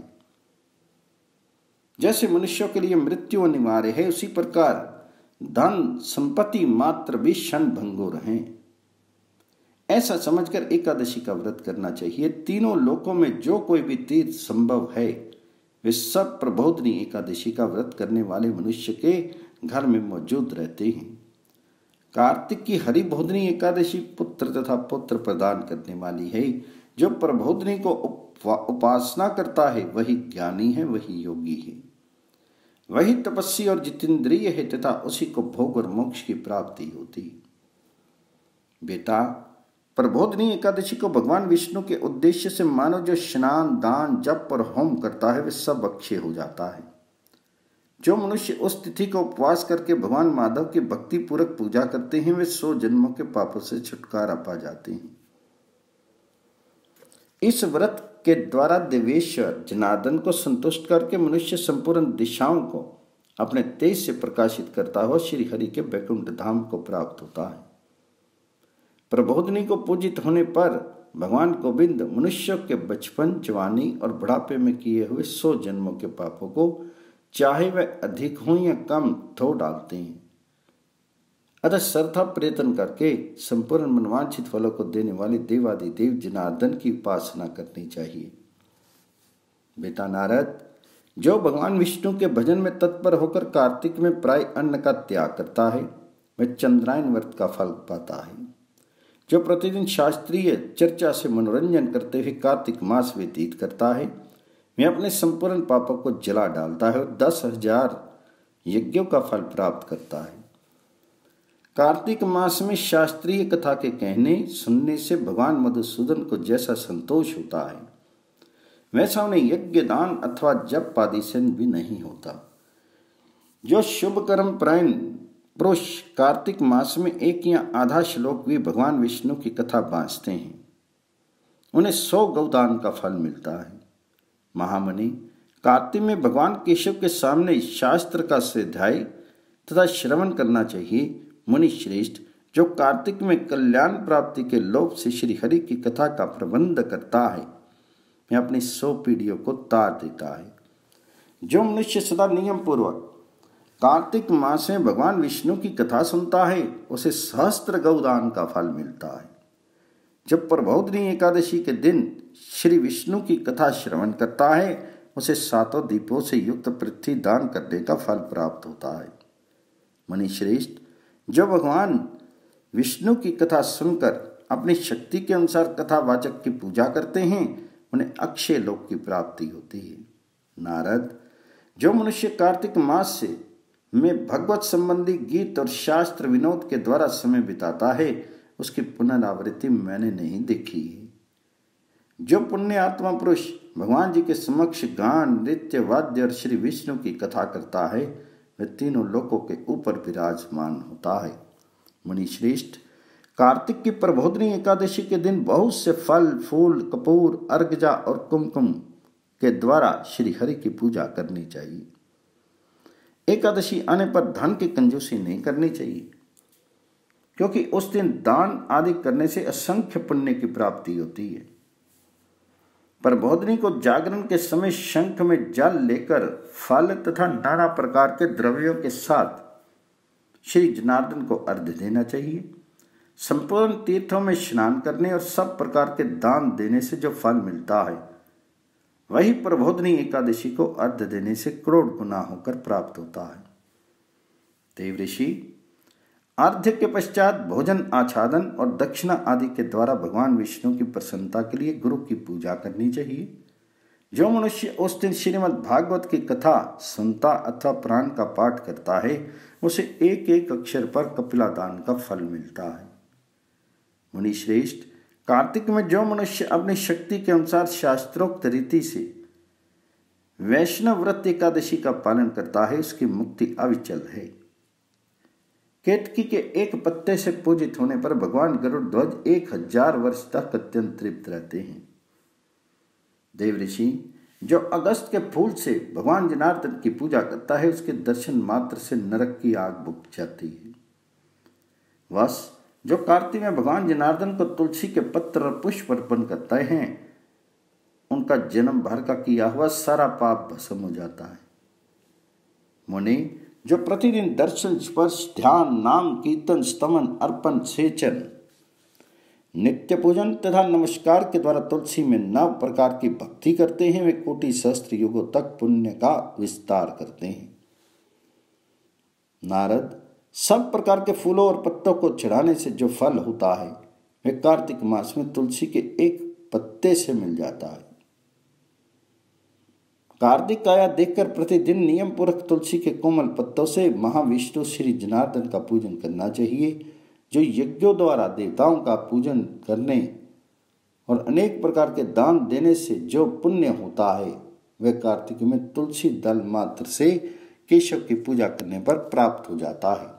जैसे मनुष्यों के लिए मृत्यु अनिवार्य है, उसी प्रकार धन संपत्ति मात्र भी क्षण भंगुर हैं। ऐसा समझकर एकादशी का व्रत करना चाहिए। तीनों लोकों में जो कोई भी तीर्थ संभव है, वे सब प्रबोधिनी एकादशी का व्रत करने वाले मनुष्य के घर में मौजूद रहते हैं। कार्तिक की हरिबोधिनी एकादशी पुत्र तथा पुत्र प्रदान करने वाली है। जो प्रबोधिनी को उपासना करता है वही ज्ञानी है, वही योगी है, वही तपस्वी और जितेंद्रिय है तथा उसी को भोग और मोक्ष की प्राप्ति होती है। बेटा, प्रबोधिनी एकादशी को भगवान विष्णु के उद्देश्य से मानो जो स्नान, दान, जप और होम करता है वे सब अक्षय हो जाता है। जो मनुष्य उस तिथि को उपवास करके भगवान माधव की भक्ति पूर्वक पूजा करते हैं वे सौ जन्मों के पापों से छुटकारा पा जाते हैं। इस व्रत के द्वारा देवेश्वर जनार्दन को संतुष्ट करके मनुष्य संपूर्ण दिशाओं को अपने तेज से प्रकाशित करता हुआ श्री हरि के वैकुंठ धाम को प्राप्त होता है। प्रबोधिनी को पूजित होने पर भगवान गोविंद मनुष्य के बचपन, जवानी और बुढ़ापे में किए हुए सौ जन्मों के पापों को चाहे वह अधिक हो या कम धो डालते हैं। अतः श्रद्धा प्रयत्न करके संपूर्ण मनवांछित फलों को देने वाले देवादिदेव जनार्दन की उपासना करनी चाहिए। बेटा नारद, जो भगवान विष्णु के भजन में तत्पर होकर कार्तिक में प्राय अन्न का त्याग करता है वह चंद्रायन व्रत का फल पाता है। जो प्रतिदिन शास्त्रीय चर्चा से मनोरंजन करते हुए कार्तिक मास व्यतीत करता है वह अपने संपूर्ण पापों को जला डालता है और दस हजार यज्ञों का फल प्राप्त करता है। कार्तिक मास में शास्त्रीय कथा के कहने सुनने से भगवान मधुसूदन को जैसा संतोष होता है वैसा उन्हें यज्ञ, दान अथवा जप आदि से भी नहीं होता। जो शुभ कर्म परायण पुरुष कार्तिक मास में एक या आधा श्लोक भी भगवान विष्णु की कथा बांचते हैं उन्हें सौ गौदान का फल मिलता है। महामुनि, कार्तिक में भगवान केशव के सामने शास्त्र का स्वाध्याय तथा श्रवण करना चाहिए। मुनि श्रेष्ठ, जो कार्तिक में कल्याण प्राप्ति के लोभ से श्री हरि की कथा का प्रबंध करता है वह अपनी सौ पीढ़ियों को तार देता है। जो मनुष्य सदा नियम पूर्वक कार्तिक मास में भगवान विष्णु की कथा सुनता है उसे सहस्त्र गौदान का फल मिलता है। जब प्रबोधिनी एकादशी के दिन श्री विष्णु की कथा श्रवण करता है उसे सातों दीपों से युक्त पृथ्वी दान करने का फल प्राप्त होता है। मनी श्रेष्ठ, जो भगवान विष्णु की कथा सुनकर अपनी शक्ति के अनुसार कथावाचक की पूजा करते हैं उन्हें अक्षय लोक की प्राप्ति होती है। नारद, जो मनुष्य कार्तिक मास से में भगवत संबंधी गीत और शास्त्र विनोद के द्वारा समय बिताता है उसकी पुनरावृत्ति मैंने नहीं देखी है। जो पुण्य आत्मा पुरुष भगवान जी के समक्ष गान, नृत्य, वाद्य और श्री विष्णु की कथा करता है वह तीनों लोकों के ऊपर विराजमान होता है। मुनि श्रेष्ठ, कार्तिक की प्रबोधिनी एकादशी के दिन बहुत से फल, फूल, कपूर, अर्घजा और कुमकुम के द्वारा श्री हरि की पूजा करनी चाहिए। एकादशी आने पर धन की कंजूसी नहीं करनी चाहिए क्योंकि उस दिन दान आदि करने से असंख्य पुण्य की प्राप्ति होती है। प्रबोधिनी को जागरण के समय शंख में जल लेकर फल तथा नाना प्रकार के द्रव्यों के साथ श्री जनार्दन को अर्घ्य देना चाहिए। संपूर्ण तीर्थों में स्नान करने और सब प्रकार के दान देने से जो फल मिलता है वही प्रबोधिनी एकादशी को अर्घ्य देने से करोड़ गुना होकर प्राप्त होता है। देव ऋषि, अर्घ्य के पश्चात भोजन, आच्छादन और दक्षिणा आदि के द्वारा भगवान विष्णु की प्रसन्नता के लिए गुरु की पूजा करनी चाहिए। जो मनुष्य उस दिन श्रीमद् भागवत की कथा सुनता अथवा पुराण का पाठ करता है उसे एक एक अक्षर पर कपिला दान का फल मिलता है। मुनि श्रेष्ठ, कार्तिक में जो मनुष्य अपनी शक्ति के अनुसार शास्त्रोक्त रीति से वैष्णव व्रत एकादशी का पालन करता है उसकी मुक्ति अविचल है। केतकी के एक पत्ते से पूजित होने पर भगवान गरुड़ ध्वज एक हजार वर्ष तक अत्यंत तृप्त रहते हैं। देव ऋषि, जो अगस्त के फूल से भगवान जनार्दन की पूजा करता है उसके दर्शन मात्र से नरक की आग बुझ जाती है। वस, जो कार्तिक में भगवान जनार्दन को तुलसी के पत्र और पुष्प अर्पण करते हैं उनका जन्म भर का किया हुआ सारा पाप भस्म हो जाता है। मुनि, जो प्रतिदिन दर्शन, स्पर्श, ध्यान, नाम, कीर्तन, स्तमन, अर्पण, सेचन, नित्य पूजन तथा नमस्कार के द्वारा तुलसी में नव प्रकार की भक्ति करते हैं वे कोटि सहस्त्र युगों तक पुण्य का विस्तार करते हैं। नारद, सब प्रकार के फूलों और पत्तों को चढ़ाने से जो फल होता है वह कार्तिक मास में तुलसी के एक पत्ते से मिल जाता है। कार्तिक काया देखकर प्रतिदिन नियम पूर्वक तुलसी के कोमल पत्तों से महाविष्णु श्री जनार्दन का पूजन करना चाहिए, जो यज्ञों द्वारा देवताओं का पूजन करने और अनेक प्रकार के दान देने से जो पुण्य होता है वह कार्तिक में तुलसी दल मात्र से केशव की पूजा करने पर प्राप्त हो जाता है।